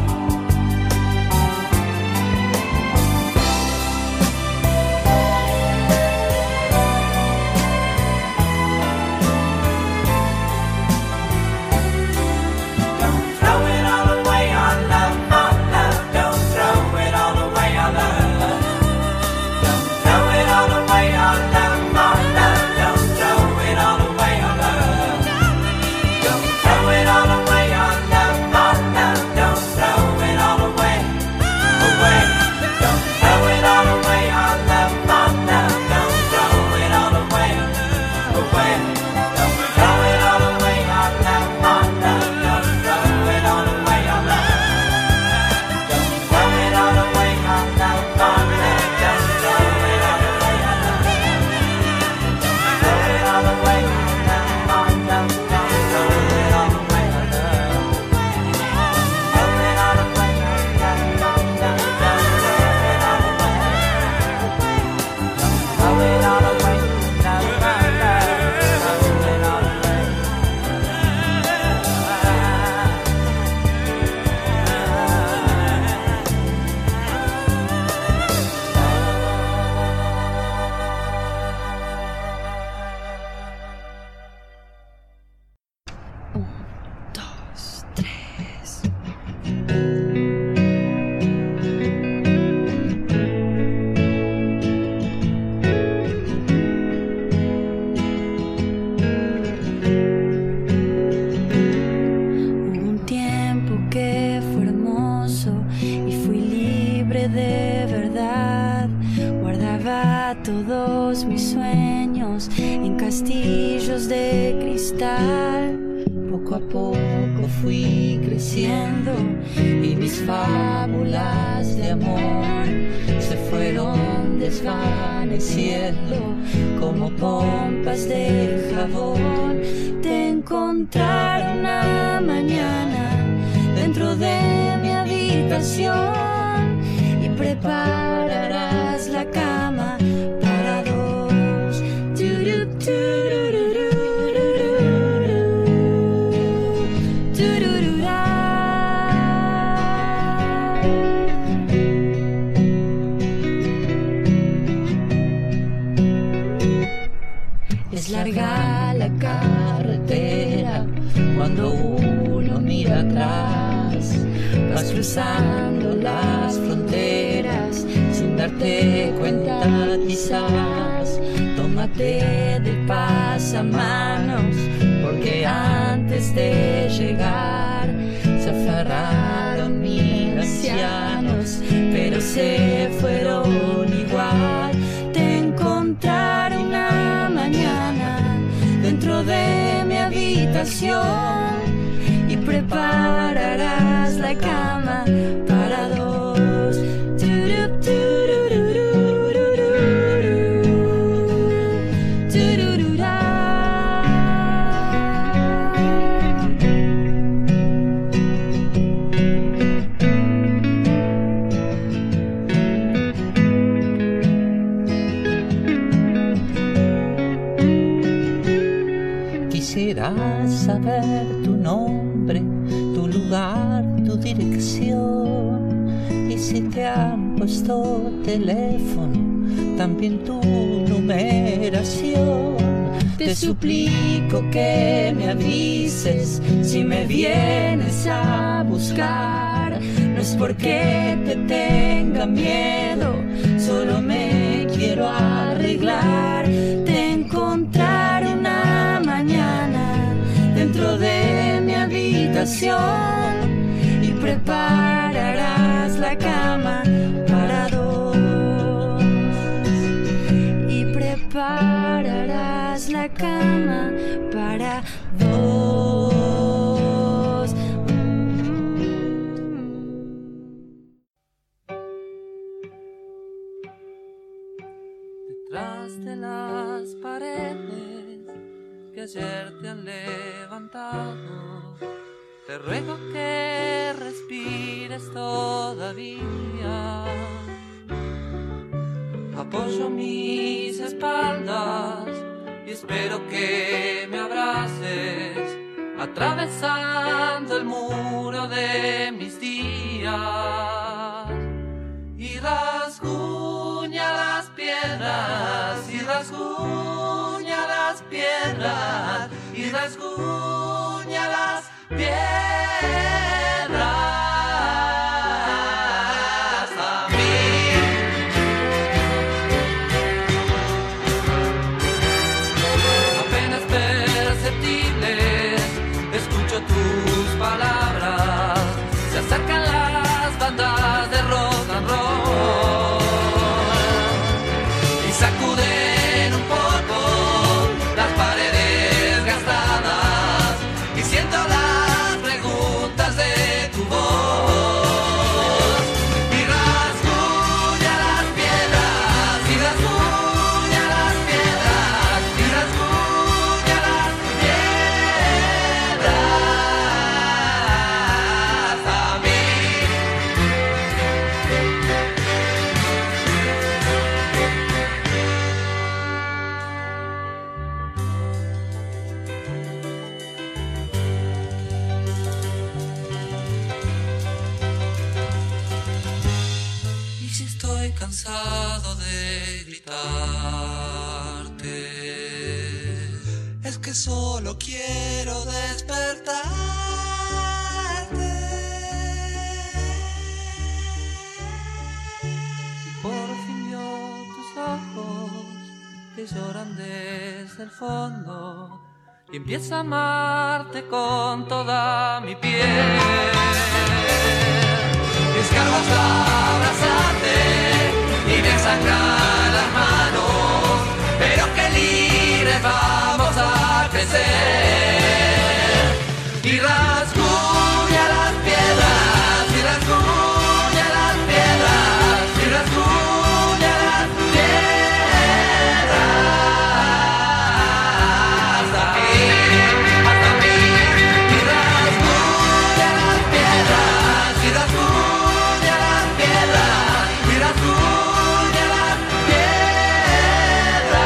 de cristal. Poco a poco fui creciendo y mis fábulas de amor se fueron desvaneciendo como pompas de jabón. Te encontraré una mañana dentro de mi habitación y prepararás la cama para dos. Turu, turururu, turururá. Es larga la carretera cuando uno mira atrás. Vas cruzando las fronteras sin darte cuenta quizás. Tómate del pasamanos porque antes de llegar se aferraron mil ancianos, pero se fueron igual. Te encontraré una mañana dentro de mi habitación y prepararás la cama para dos. Turu, tururururururu, turururá. Quisiera saber tu nombre, tu lugar, tu dirección, y si te han puesto teléfono, también tu numeración. Te suplico que me avises si me vienes a buscar. No es porque te tenga miedo, solo me quiero arreglar. Te encontraré una mañana dentro de mi habitación y prepararás la cama para dos. Y prepararás la cama para dos. Detrás de las paredes que ayer te han levantado, te ruego que respires todavía. Apoyo mis espaldas y espero que me abraces, atravesando el muro de mis días. Y rasguña las piedras, y rasguña las piedras, y rasguña las piedras a mí. Apenas perceptibles, escucho tus palabras, se acercan las bandas de rock and roll y sacuden un poco las paredes gastadas, y siento las preguntas de tu voz. Y rasguña las piedras, y rasguña las piedras, y rasguña las piedras a mí. Y si estoy cansado de gritarte, es que solo quiero despertarte. Y por fin vio tus ojos que lloran desde el fondo, y empiezo a amarte con toda mi piel. Escarbo hasta abrazarte y me sangran las manos, pero qué libres vamos a crecer. y rasguña las piedras, y rasguña las piedras, y rasguña las piedras. Hasta mí, hasta mí, y rasguña las piedras, y rasguña las piedras, y rasguña las piedras.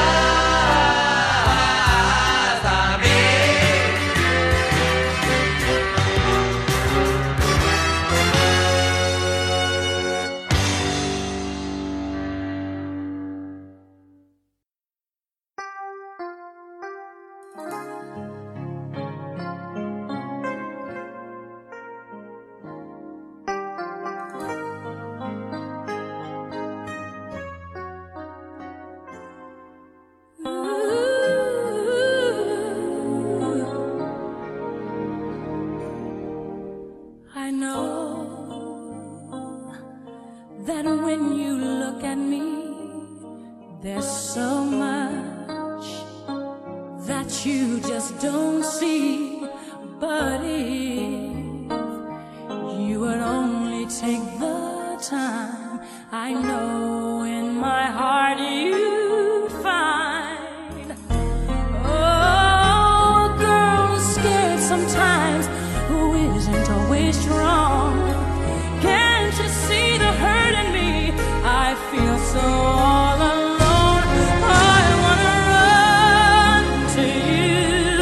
Hasta mí. I know that when you look at me, there's so much that you just don't see. But if you would only take the time, I know in my heart you'd find. Oh, a girl scared sometimes who isn't always strong. Can't you see the hurt in me? I feel so all alone. I wanna run to you.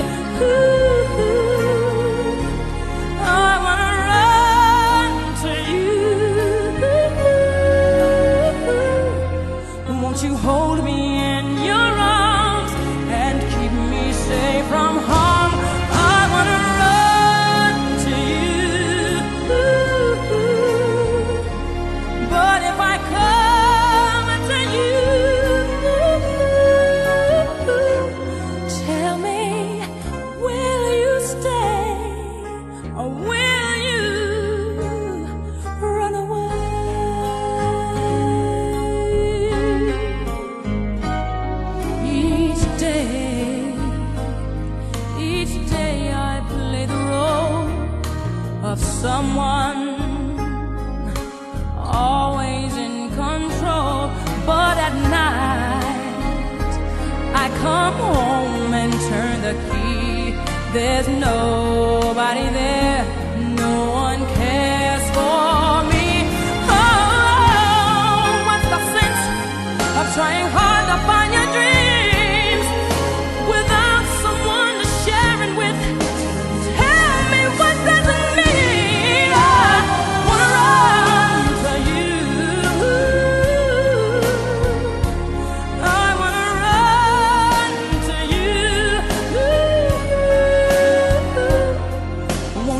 Ooh, I wanna run to you. Won't you hold me in your arms and keep me safe from harm? I wanna run to you. But if I come to you, tell me, will you stay or will you run away? Each day, each day I play the role of someone always in control. But at night I come home and turn the key. There's nobody there, no one cares for me. Oh, what's the sense of trying hard to find your dreams without someone to share it with? Tell me, what does it mean? I wanna run to you. I wanna run to you.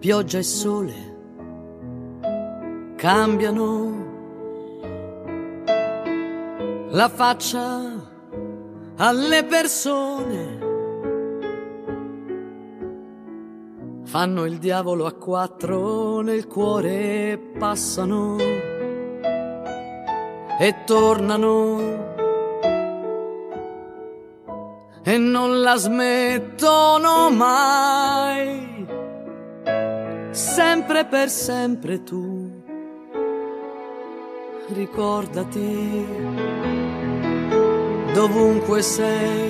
pioggia e sole cambiano la faccia alle persone, fanno il diavolo a quattro, nel cuore passano e tornano e non la smettono mai, sempre per sempre tu, ricordati, dovunque sei,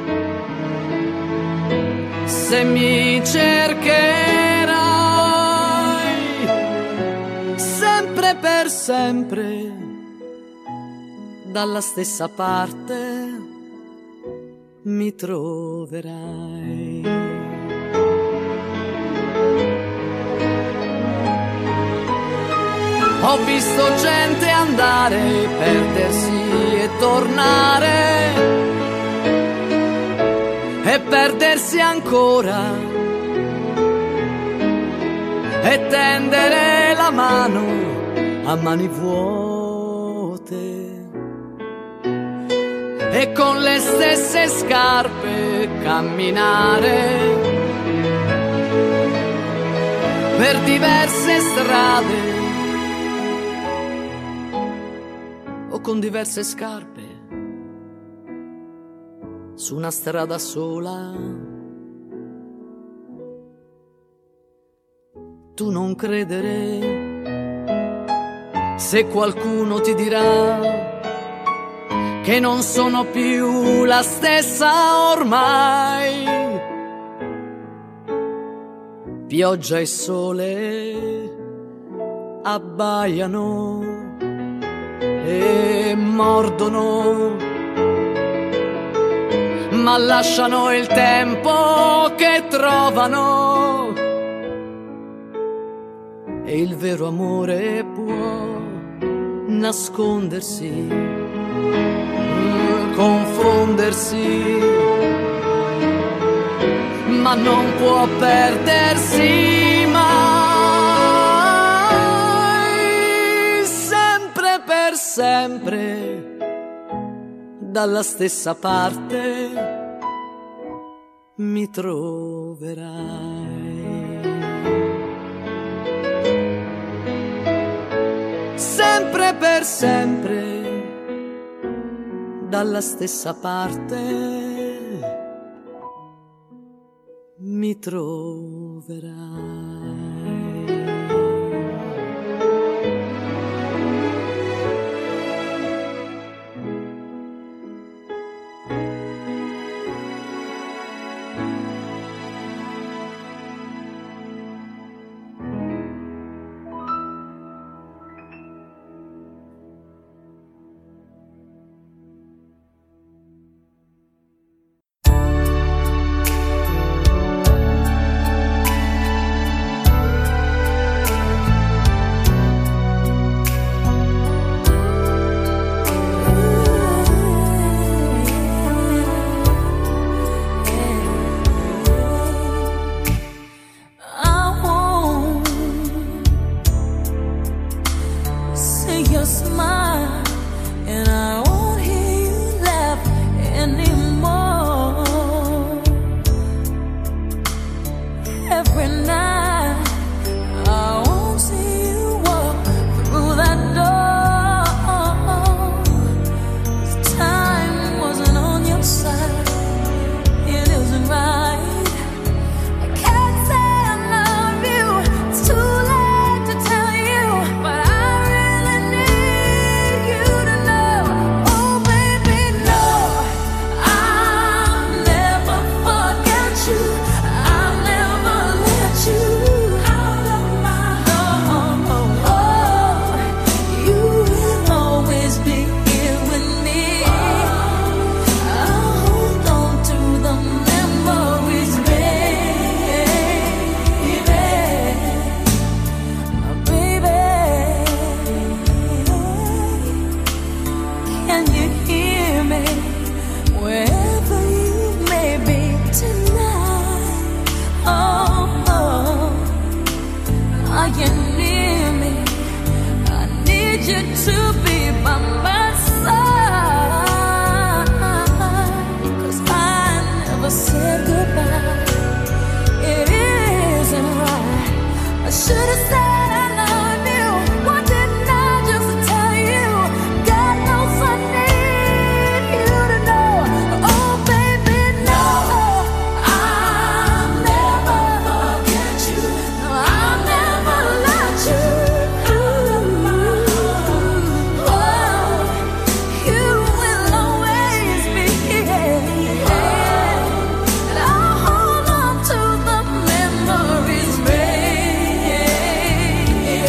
se mi cercherai, sempre per sempre, dalla stessa parte mi troverai. Ho visto gente andare, perdersi e tornare, e perdersi ancora, e tendere la mano a mani vuote, e con le stesse scarpe camminare per diverse strade, o con diverse scarpe su una strada sola. Tu non credere se qualcuno ti dirà che non sono più la stessa ormai. Pioggia e sole abbaiano e mordono, ma lasciano il tempo che trovano, e il vero amore può nascondersi, confondersi, ma non può perdersi mai, sempre per sempre, dalla stessa parte mi troverai. Sempre per sempre, dalla stessa parte mi troverai. Too late to tell you, but I really need you to be by my side, 'cause I never said goodbye. It isn't right. I should have said I love you. Why didn't I just tell you? God knows I need you to know. Oh baby, no, I'll never forget you. No, I'll never let you. Oh, you will always be here. And I'll hold on to the memories made.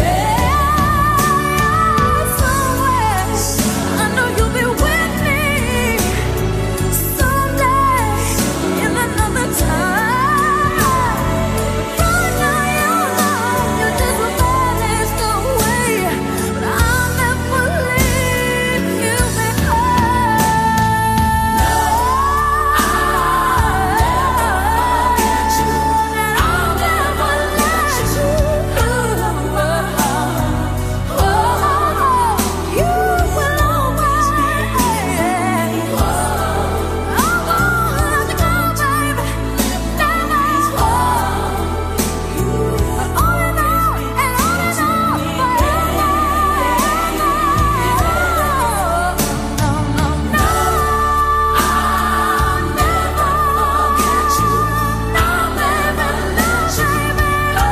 Somewhere, I know you'll be with me someday in another time. Right now you're alone, you're just vanished away, but I'll never leave you behind. I'll never forget you. I'll never let you. Oh, you will always be here. I won't let you go, baby. Never. But on and on and on and on forever. No, no, no. I'll never forget you. I'll never let you, baby.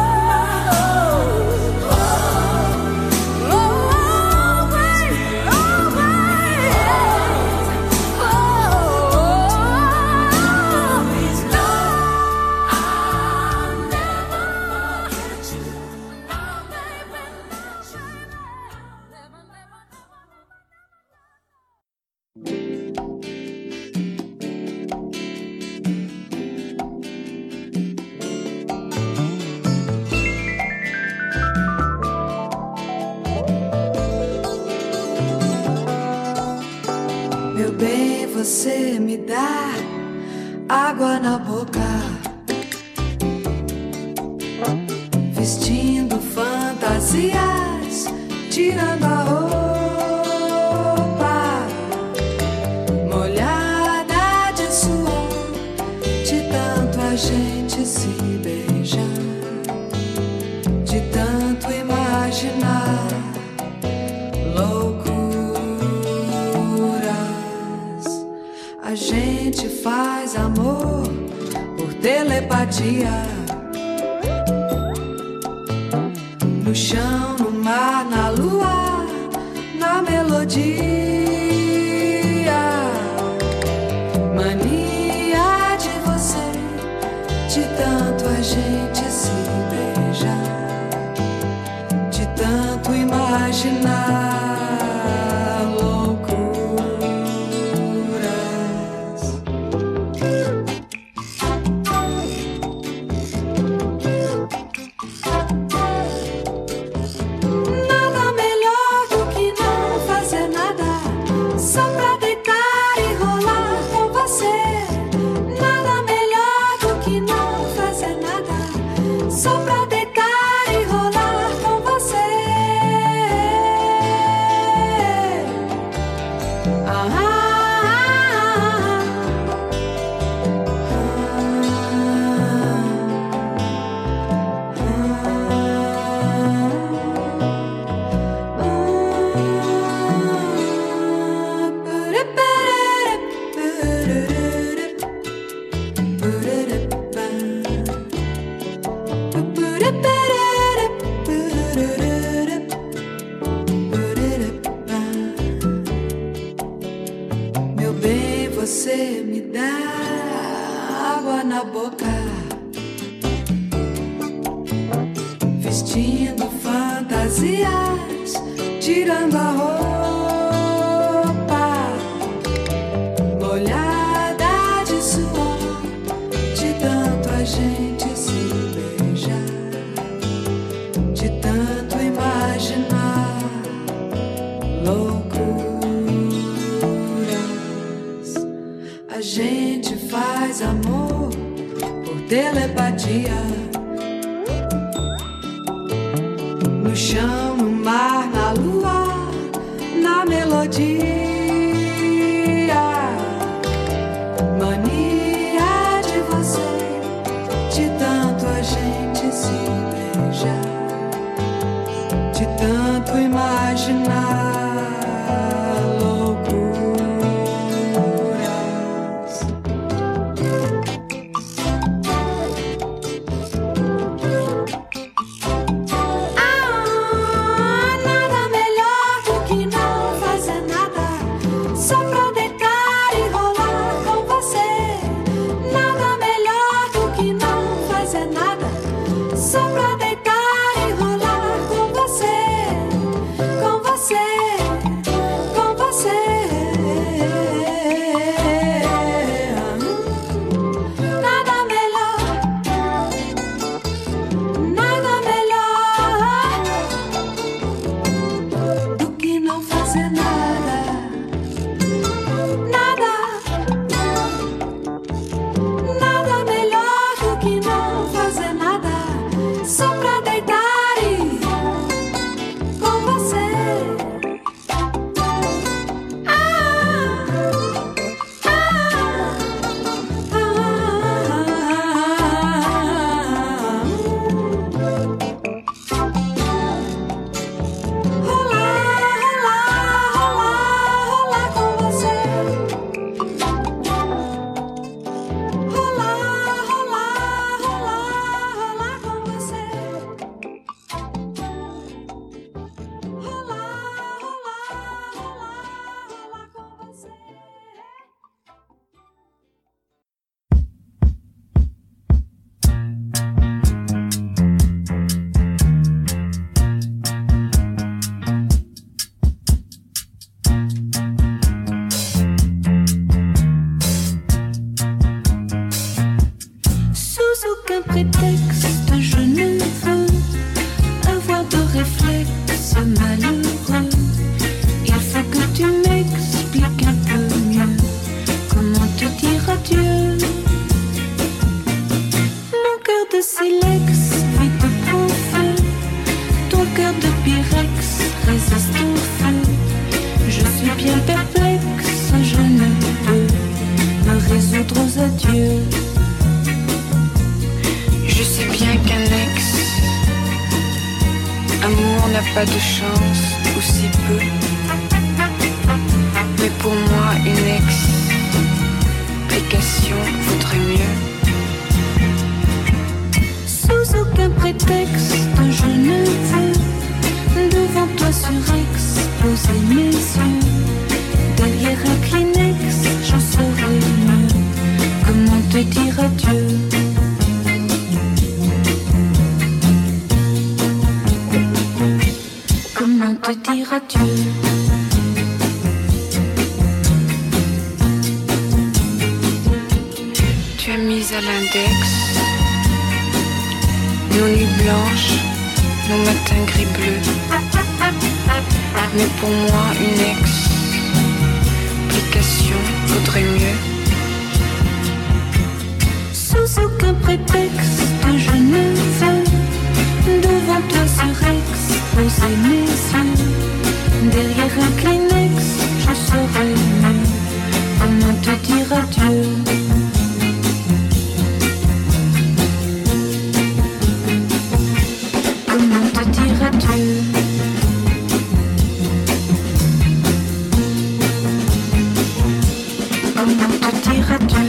Meu bem, você me dá água na boca, vestindo fantasias, tirando a roupa, molhada de suor, de tanto a gente se beijar, de tanto imaginar loucuras. A gente faz amor por telepatia, no chão, no mar, na lua, na melodia. Mania de você, de tanto a gente se beijar, de tanto imaginar loucuras. Nada melhor do que não fazer nada, só pra deitar e rolar com você. Nada melhor do que não fazer nada, só pra deitar e rolar com você. Ah, ah, meu bem, você me dá água na boca, vestindo fantasias, tirando a roupa, molhada de suor, de tanto a gente se beijar, de tanto imaginar loucuras. A gente faz amor por telepatia, no chão, no mar, na lua, melodia, mania de você, de tanto a gente se beijar, de tanto imaginar loucuras. Ah, nada melhor do que não fazer nada, só pra deitar e rolar com você. Nada melhor do que não fazer nada, só pra deitar e rolar com você. Com você, com você. Nada melhor, nada melhor do que não fazer nada. Nada, nada melhor do que não fazer nada, só pra deitar e com você. Sous aucun prétexte, je ne veux avoir de réflexe malheureux. Il faut que tu m'expliques un peu mieux comment te dire adieu. Mon cœur de silex vit de prend feu, ton cœur de pyrex résiste au feu. Je suis bien perplexe, je ne peux me résoudre aux adieux. Je sais bien qu'un ex amour n'a pas de chance, ou si peu. Mais pour moi, une explication vaudrait mieux. Sous aucun prétexte, je ne veux devant toi surex poser mes yeux. Derrière un Kleenex, j'en saurais mieux comment te dire adieu. Comment te dire adieu. Tu as mis à l'index nos nuits blanches, nos matins gris bleus. Mais pour moi, une explication vaudrait mieux. Sous aucun prétexte, je ne veux devant toi surex poser mes yeux. Derrière un Kleenex, je saurais mieux comment te dire adieu. Comment te dire adieu. Comment te dire adieu.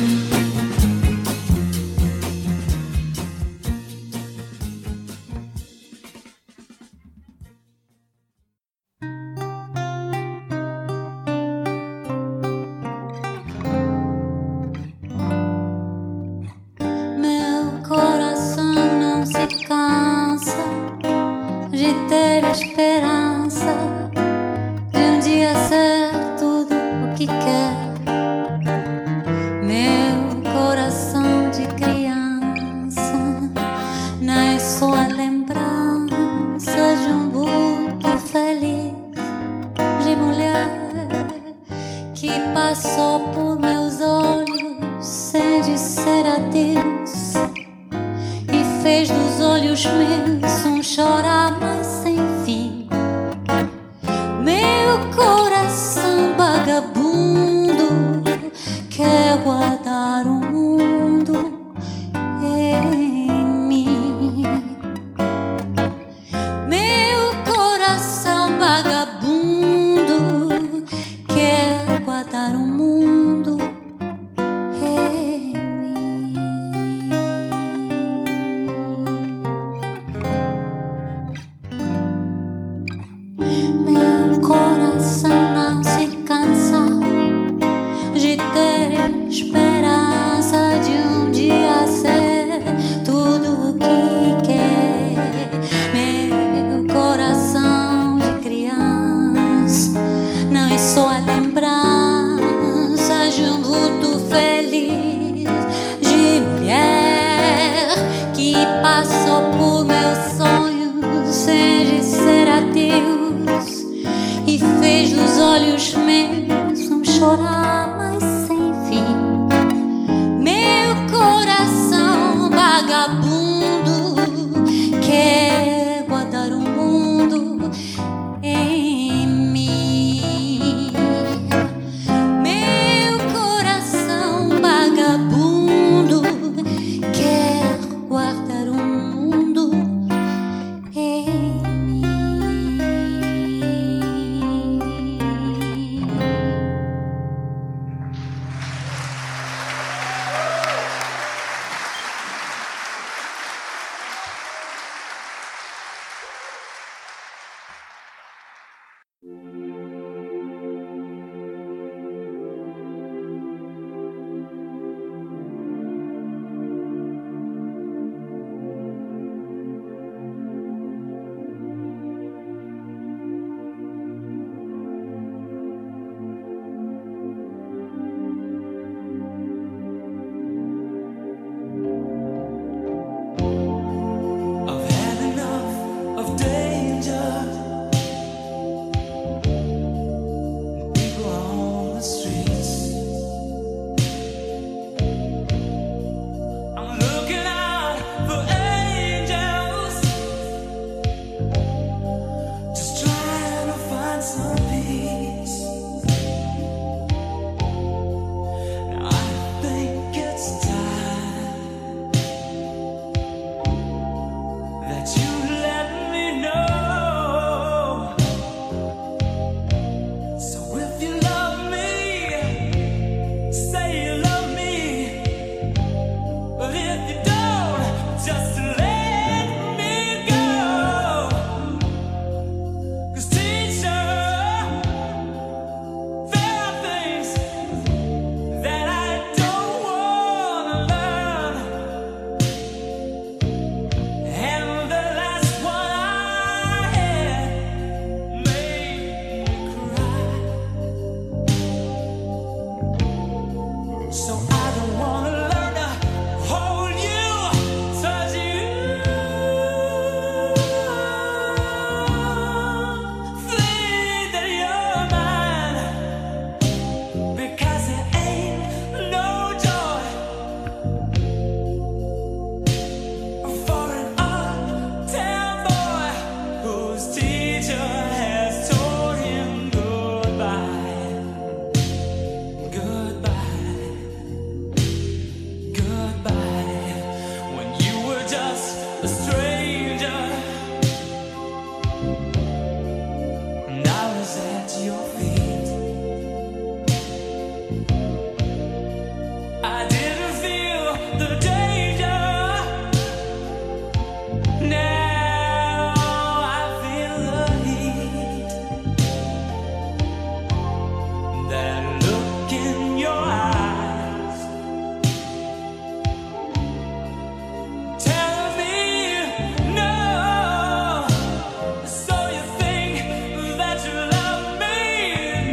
Meu coração não se cansa de ter a esperança de um dia ser tudo o que quer. Meu coração de criança não é só a lembrança de um vulto feliz de mulher que passou por meus olhos sem dizer adeus e fez dos olhos meus um chorar mas sem fim. Meu coração olhos meus vão chorar, mas sem fim. Meu coração vagabundo quer guardar o mundo em mim. Meu coração vagabundo quer guardar o mundo em mim. I've had enough of danger. People on the streets. I'm looking out for angels, just trying to find some peace. Now I think it's time that you let me know. So if you love me, say you love me. But if you don't, just let me go. 'Cause teacher, there are things that I don't wanna learn. And the last one I had made me cry. So I don't wanna learn to hold you, touch you, think that you're mine, because it ain't no joy for an uptown boy whose teacher has told him goodbye, goodbye, goodbye. When you were just a stranger, and I was at your feet. I didn't feel the danger. Now I feel the heat. That look in your eyes, tell me no. So you think that you love me?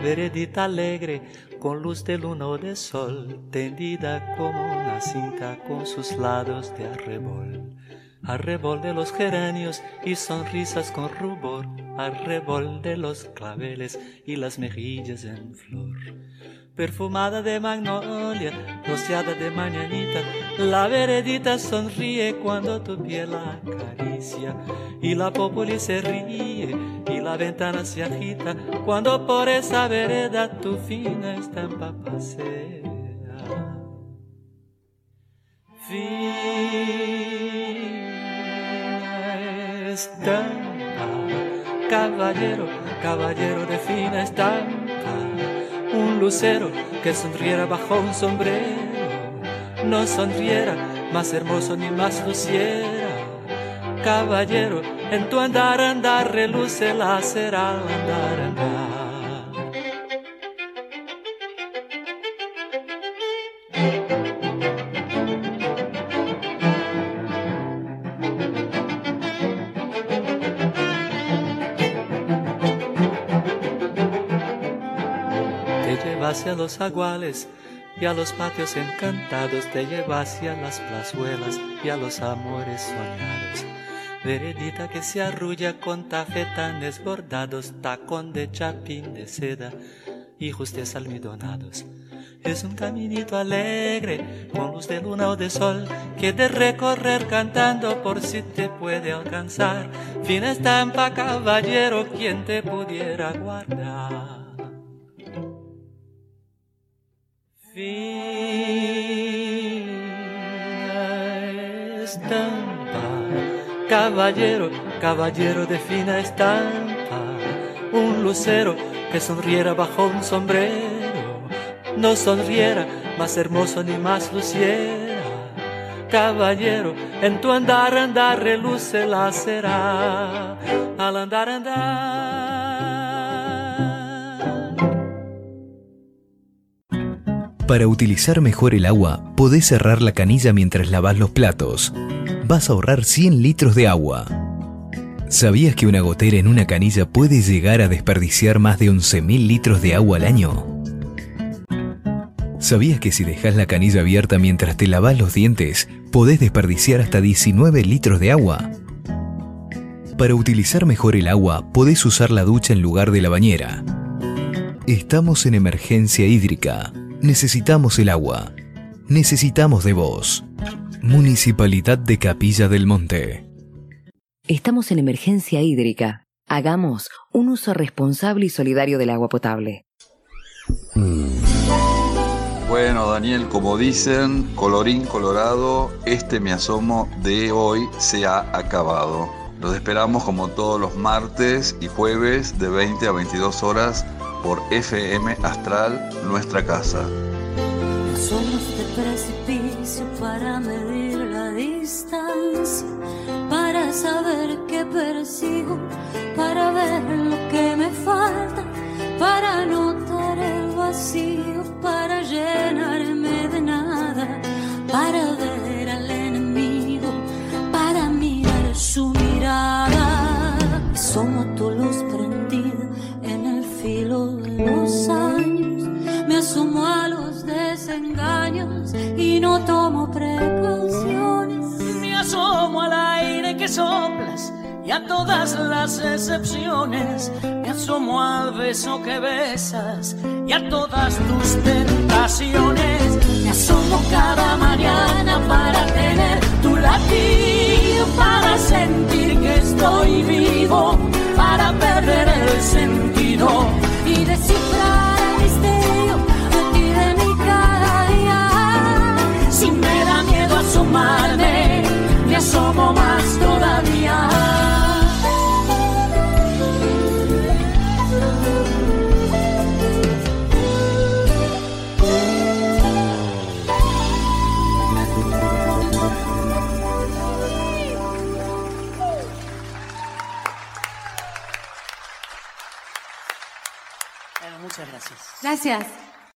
veredita alegre, con luz de luna o de sol, tendida como una cinta con sus lados de arrebol. Arrebol de los geranios y sonrisas con rubor, arrebol de los claveles y las mejillas en flor. Perfumada de magnolia, rociada de mañanita, la veredita sonríe cuando tu piel la acaricia, y la populi se ríe y la ventana se agita cuando por esa vereda tu fina estampa pasea. Fina estampa, caballero, caballero de fina estampa, un lucero que sonriera bajo un sombrero, no sonriera más hermoso ni más luciera. Caballero, en tu andar, andar, reluce la cera al andar, andar. Hacia los aguales y a los patios encantados, te lleva hacia las plazuelas y a los amores soñados. Veredita que se arrulla con tafetanes bordados, tacón de chapín de seda y justes almidonados. Es un caminito alegre, con luz de luna o de sol, que de recorrer cantando por si te puede alcanzar. Fina estampa, caballero, quien te pudiera guardar. Fina estampa, caballero, caballero de fina estampa, un lucero que sonriera bajo un sombrero, no sonriera más hermoso ni más luciera. Caballero, en tu andar, andar, reluce la cera al andar, andar. Para utilizar mejor el agua, podés cerrar la canilla mientras lavas los platos. Vas a ahorrar cien litros de agua. ¿Sabías que una gotera en una canilla puede llegar a desperdiciar más de once mil litros de agua al año? ¿Sabías que si dejas la canilla abierta mientras te lavas los dientes, podés desperdiciar hasta diecinueve litros de agua? Para utilizar mejor el agua, podés usar la ducha en lugar de la bañera. Estamos en emergencia hídrica. Necesitamos el agua. Necesitamos de vos. Municipalidad de Capilla del Monte. Estamos en emergencia hídrica. Hagamos un uso responsable y solidario del agua potable. Bueno, Daniel, como dicen, colorín colorado, este Me Asomo de hoy se ha acabado. Los esperamos como todos los martes y jueves de veinte a veintidós horas por F M Astral, nuestra casa. Somos de precipicio para medir la distancia, para saber qué persigo, para ver lo que me falta, para notar el vacío, para llenarme de nada, para ver al enemigo, para mirar su mirada. Somos tu luz prendida en el filo de los años, me asomo a los desengaños y no tomo precauciones. Me asomo al aire que soplas y a todas las excepciones. Me asomo al beso que besas y a todas tus tentaciones. Me asomo cada mañana para tener tu latido, para sentir que estoy vivo, para perder el sentido y descifrar el misterio aquí de mi cada día. Si me da miedo asomarme, me asomo más todavía. Bueno, muchas gracias. Gracias.